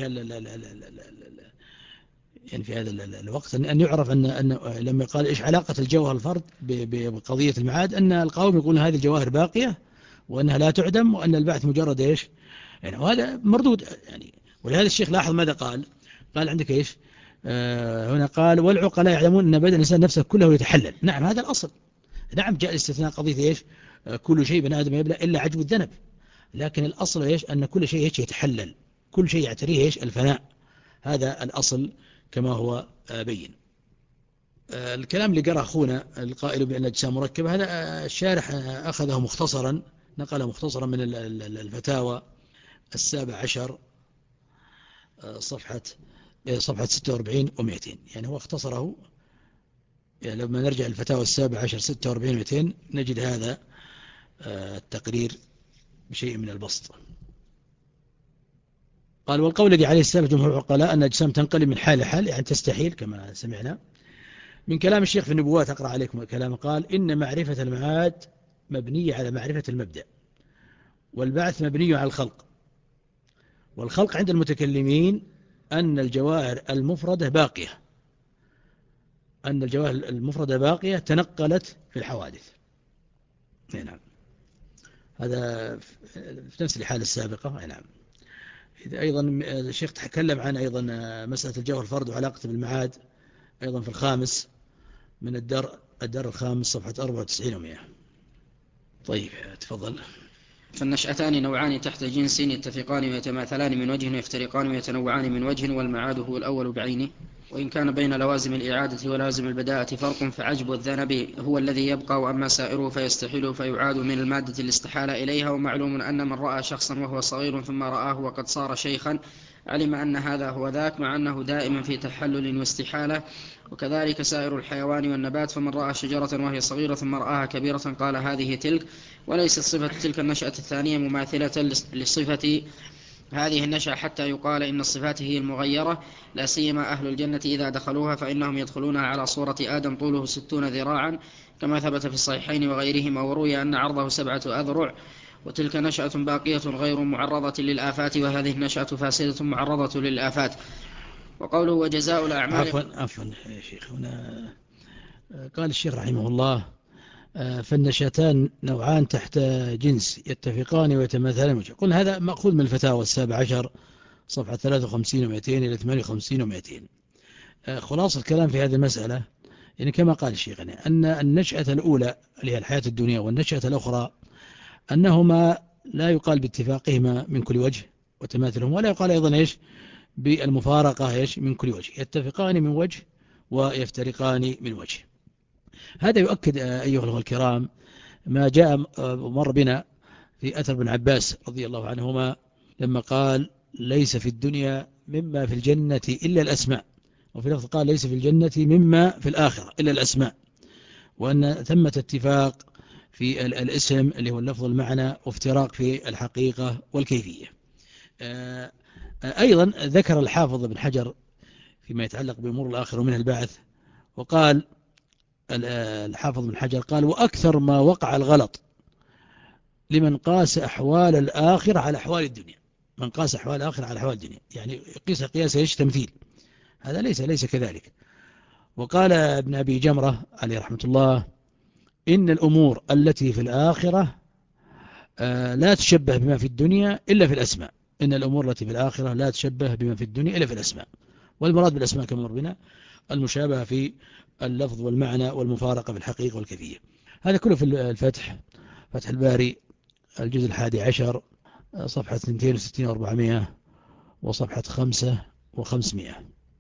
يعني في هذا الوقت أن يعرف أن أن لما قال إيش علاقة الجوهر الفرد بقضية المعاد، أن القوم يقولون هذه الجواهر باقية وأنها لا تعدم، وأن البعث مجرد إيش يعني. وهذا مردود يعني. ولهذا الشيخ لاحظ ماذا قال؟ قال عندك إيش آه هنا؟ قال والعقلاء يعلمون أن بدن الإنسان نفسه كله يتحلل. نعم هذا الأصل. نعم جاء الاستثناء قضية إيش آه كل شيء بني آدم يبلى إلا عجب الذنب، لكن الأصل إيش أن كل شيء إيش يتحلل، كل شيء يعتريه إيش الفناء. هذا الأصل كما هو آه بين. آه الكلام اللي قرأ أخونا القائل بأن الأجسام مركبة، هذا آه الشارح آه أخذه مختصرا، نقله مختصرا من الفتاوى السابع عشر آه صفحة صفحة ستة وأربعين ومئتين. يعني هو اختصره. يعني لما نرجع الفتاوى السابع عشر ستة وأربعين ومئتين نجد هذا التقرير بشيء من البسط. قال والقول الذي عليه السلف جمهور العقلاء أن الأجسام تنقلب من حال لحال، يعني تستحيل كما سمعنا من كلام الشيخ في النبوات. أقرأ عليكم كلامه. قال إن معرفة المعاد مبنية على معرفة المبدأ، والبعث مبني على الخلق. والخلق عند المتكلمين أن الجواهر المفردة باقية، أن الجواهر المفردة باقية تنقلت في الحوادث. نعم هذا في نفس الحالة السابقة. نعم. أيضا الشيخ تكلم عن أيضا مسألة الجوهر الفرد وعلاقته بالمعاد أيضا في الخامس من الدر الدر الخامس صفحة أربعة وتسعين ومئة. طيب تفضل. فالنشأتان نوعان تحت جنس يتفقان ويتماثلان من وجه ويفترقان ويتنوعان من وجه، والمعاد هو الأول بعينه. وإن كان بين لوازم الإعادة ولازم البداءة فرق فعجب الذنب هو الذي يبقى، وأما سائره فيستحيل فيعاد من المادة الاستحالة إليها. ومعلوم أن من رأى شخصا وهو صغير ثم رآه وقد صار شيخا علم أن هذا هو ذاك، مع أنه دائما في تحلل واستحالة. وكذلك سائر الحيوان والنبات، فمن رأى شجرة وهي صغيرة ثم رآها كبيرة قال هذه تلك، وليست صفة تلك النشأة الثانية مماثلة لصفة هذه النشأة حتى يقال إن الصفات هي المغيرة. لا سيما أهل الجنة إذا دخلوها فإنهم يدخلونها على صورة آدم طوله ستون ذراعا كما ثبت في الصحيحين وغيرهما، وروي أن عرضه سبعة أذرع وتلك نشأة باقية غير معرضة للآفات، وهذه النشأة فاسدة معرضة للآفات. وقوله وجزاء الأعمال. عفوا عفوا يا شيخ، هنا قال الشيخ رحمه الله فالنشأتان نوعان تحت جنس يتفقان ويتماثلان. قلنا هذا مأخوذ من الفتاوى السابع عشر صفحة ثلاثة وخمسين ومئتين إلى ثمانية وخمسين ومئتين. خلاص الكلام في هذه المسألة يعني كما قال الشيخ أن النشأة الأولى اللي هي الحياة الدنيا والنشأة الأخرى أنهما لا يقال باتفاقهما من كل وجه وتماثلهم، ولا يقال أيضا إيش بالمفارقة إيش من كل وجه، يتفقان من وجه ويفترقان من وجه. هذا يؤكد أيها الأخوة الكرام ما جاء مر بنا في أثر بن عباس رضي الله عنهما لما قال ليس في الدنيا مما في الجنة إلا الأسماء، وفي لفظ قال ليس في الجنة مما في الآخرة إلا الأسماء، وأن ثمة اتفاق في الاسم اللي هو اللفظ المعنى، وافتراق في الحقيقة والكيفية. أيضا ذكر الحافظ بن حجر فيما يتعلق بأمور الآخرة ومنها البعث، وقال الحافظ بن حجر قال وأكثر ما وقع الغلط لمن قاس أحوال الآخرة على أحوال الدنيا، من قاس أحوال الآخرة على أحوال الدنيا يعني يقيس قياس إيش تمثيل، هذا ليس ليس كذلك. وقال ابن أبي جمرة عليه رحمة الله إن الأمور التي في الآخرة لا تشبه بما في الدنيا إلا في الأسماء، إن الأمور التي في الآخرة لا تشبه بما في الدنيا إلا في الأسماء، والمراد بالأسماء كما مر بنا المشابهة في اللفظ والمعنى والمفارقة في الحقيقة والكيفية. هذا كله في الفتح، فتح الباري الجزء الحادي عشر صفحة اثنين وستين وأربعمائة وصفحة خمسة وخمسمائة.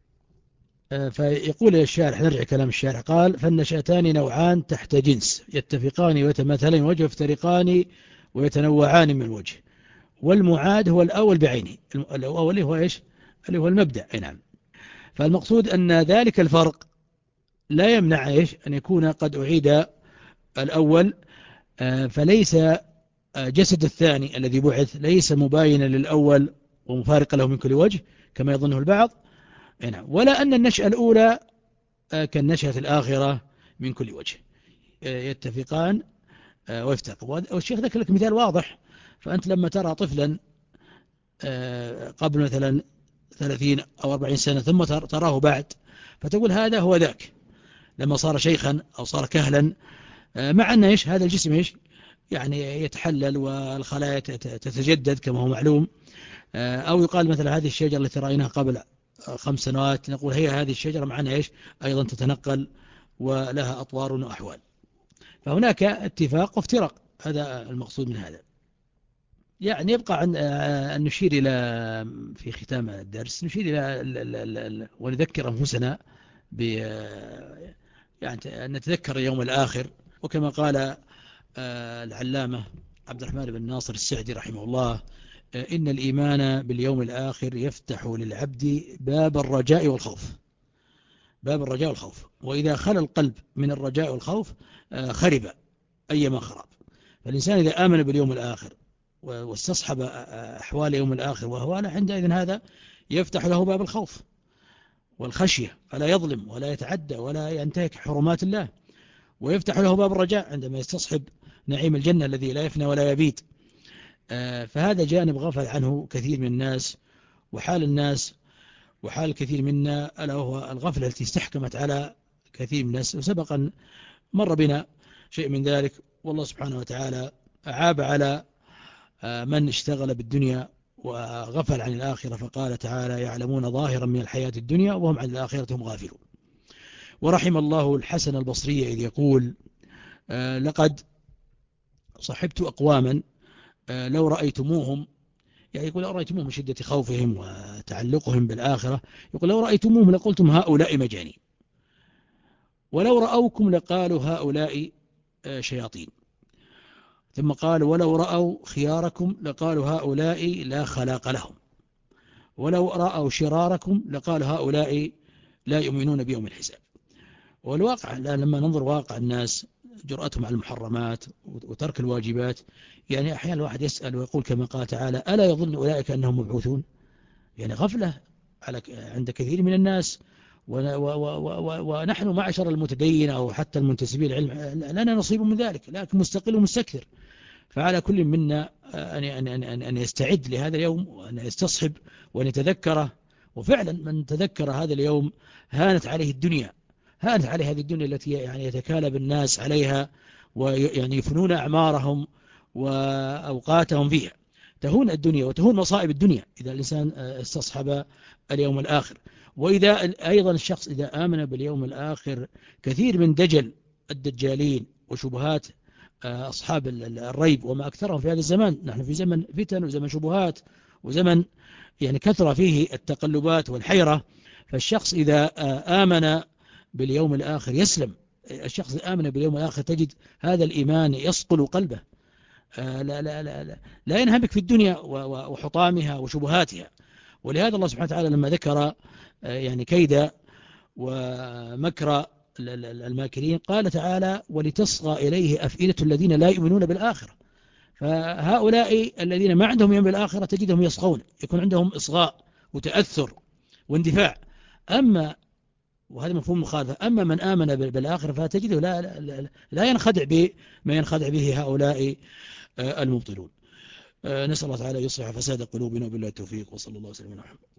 فيقول الشارح، نرجع كلام الشارح، قال فالنشأتان نوعان تحت جنس يتفقان ويتماثلان وجه، يفترقان ويتنوعان من وجه، والمعاد هو الأول بعينه، الأول هو إيش اللي هو المبدأ. نعم. فالمقصود أن ذلك الفرق لا يمنع إيش أن يكون قد أعيد الأول، فليس جسد الثاني الذي بعث ليس مباينا للأول ومفارقا له من كل وجه كما يظنه البعض، ولا أن النشأة الأولى كالنشأة الآخرة من كل وجه، يتفقان ويفترقان. والشيخ ذكر لك مثال واضح، فأنت لما ترى طفلا قبل مثلا ثلاثين أو أربعين سنة ثم تراه بعد، فتقول هذا هو ذاك لما صار شيخا أو صار كهلا، مع أن إيش هذا الجسم إيش يعني يتحلل والخلايا تتجدد كما هو معلوم. أو يقال مثلا هذه الشجرة التي رأيناها قبل خمس سنوات نقول هي هذه الشجرة معنا إيش أيضا تتنقل ولها أطوار وأحوال، فهناك اتفاق وافتراق، هذا المقصود من هذا. يعني يبقى أن نشير إلى في ختام الدرس نشير إلى ونذكر أنفسنا ب يعني أن نتذكر اليوم الآخر، وكما قال العلامة عبد الرحمن بن ناصر السعدي رحمه الله إن الإيمان باليوم الآخر يفتح للعبد باب الرجاء والخوف، باب الرجاء والخوف، وإذا خلى القلب من الرجاء والخوف خرب أيما خراب. فالإنسان إذا آمن باليوم الآخر واستصحب أحوال يوم الآخر وأهواله، عندئذ هذا يفتح له باب الخوف والخشية، فلا يظلم ولا يتعدى ولا ينتهك حرمات الله، ويفتح له باب الرجاء عندما يستصحب نعيم الجنة الذي لا يفنى ولا يبيد. فهذا جانب غفل عنه كثير من الناس، وحال الناس وحال كثير منا ألا وهو الغفلة التي استحكمت على كثير من الناس، وسبقا مر بنا شيء من ذلك. والله سبحانه وتعالى عاب على من اشتغل بالدنيا وغفل عن الآخرة، فقال تعالى يعلمون ظاهرا من الحياة الدنيا وهم عن الآخرة هم غافلون. ورحم الله الحسن البصري إذ يقول لقد صحبت أقواما لو رأيتموهم، يعني يقول لو رأيتموهم من شدة خوفهم وتعلقهم بالآخرة، يقول لو رأيتموهم لقلتم هؤلاء مجانين، ولو رأوكم لقالوا هؤلاء شياطين، ثم قال ولو رأوا خياركم لقالوا هؤلاء لا خلاق لهم، ولو رأوا شراركم لقالوا هؤلاء لا يؤمنون بيوم الحساب. والواقع لما ننظر واقع الناس جرأتهم على المحرمات وترك الواجبات، يعني أحيانا الواحد يسأل ويقول كما قال تعالى ألا يظن أولئك أنهم مبعوثون، يعني غفلة على عند كثير من الناس. ونحن معشر المتدين أو حتى المنتسبين العلم لنا نصيب من ذلك، لكن مستقل ومستكثر. فعلى كل منا أن أن أن أن يستعد لهذا اليوم وأن يستصحب وأن يتذكره. وفعلا من تذكر هذا اليوم هانت عليه الدنيا، هانت عليه هذه الدنيا التي يعني يتكالب الناس عليها ويعني يفنون أعمارهم وأوقاتهم فيها. تهون الدنيا وتهون مصائب الدنيا إذا الإنسان استصحب اليوم الآخر. وإذا أيضا الشخص إذا آمن باليوم الآخر، كثير من دجل الدجالين وشبهات أصحاب الريب وما أكثرهم في هذا الزمان، نحن في زمن فتن وزمن شبهات وزمن يعني كثر فيه التقلبات والحيرة. فالشخص إذا آمن باليوم الآخر يسلم. الشخص آمن باليوم الآخر تجد هذا الإيمان يصقل قلبه، لا, لا, لا, لا, لا ينهمك في الدنيا وحطامها وشبهاتها. ولهذا الله سبحانه وتعالى لما ذكر يعني كيد ومكر الماكرين قال تعالى: ولتصغى إليه أفئدة الذين لا يؤمنون بالآخرة. فهؤلاء الذين ما عندهم يوم بالآخرة تجدهم يصغون، يكون عندهم إصغاء وتأثر واندفاع. أما وهذا مفهوم مخالفة، أما من آمن بالآخرة فتجده لا, لا, لا ينخدع بما ينخدع به هؤلاء المبطلون. نسأل الله تعالى يصلح فساد قلوبنا وبالله التوفيق، وصلى الله وسلم على محمد.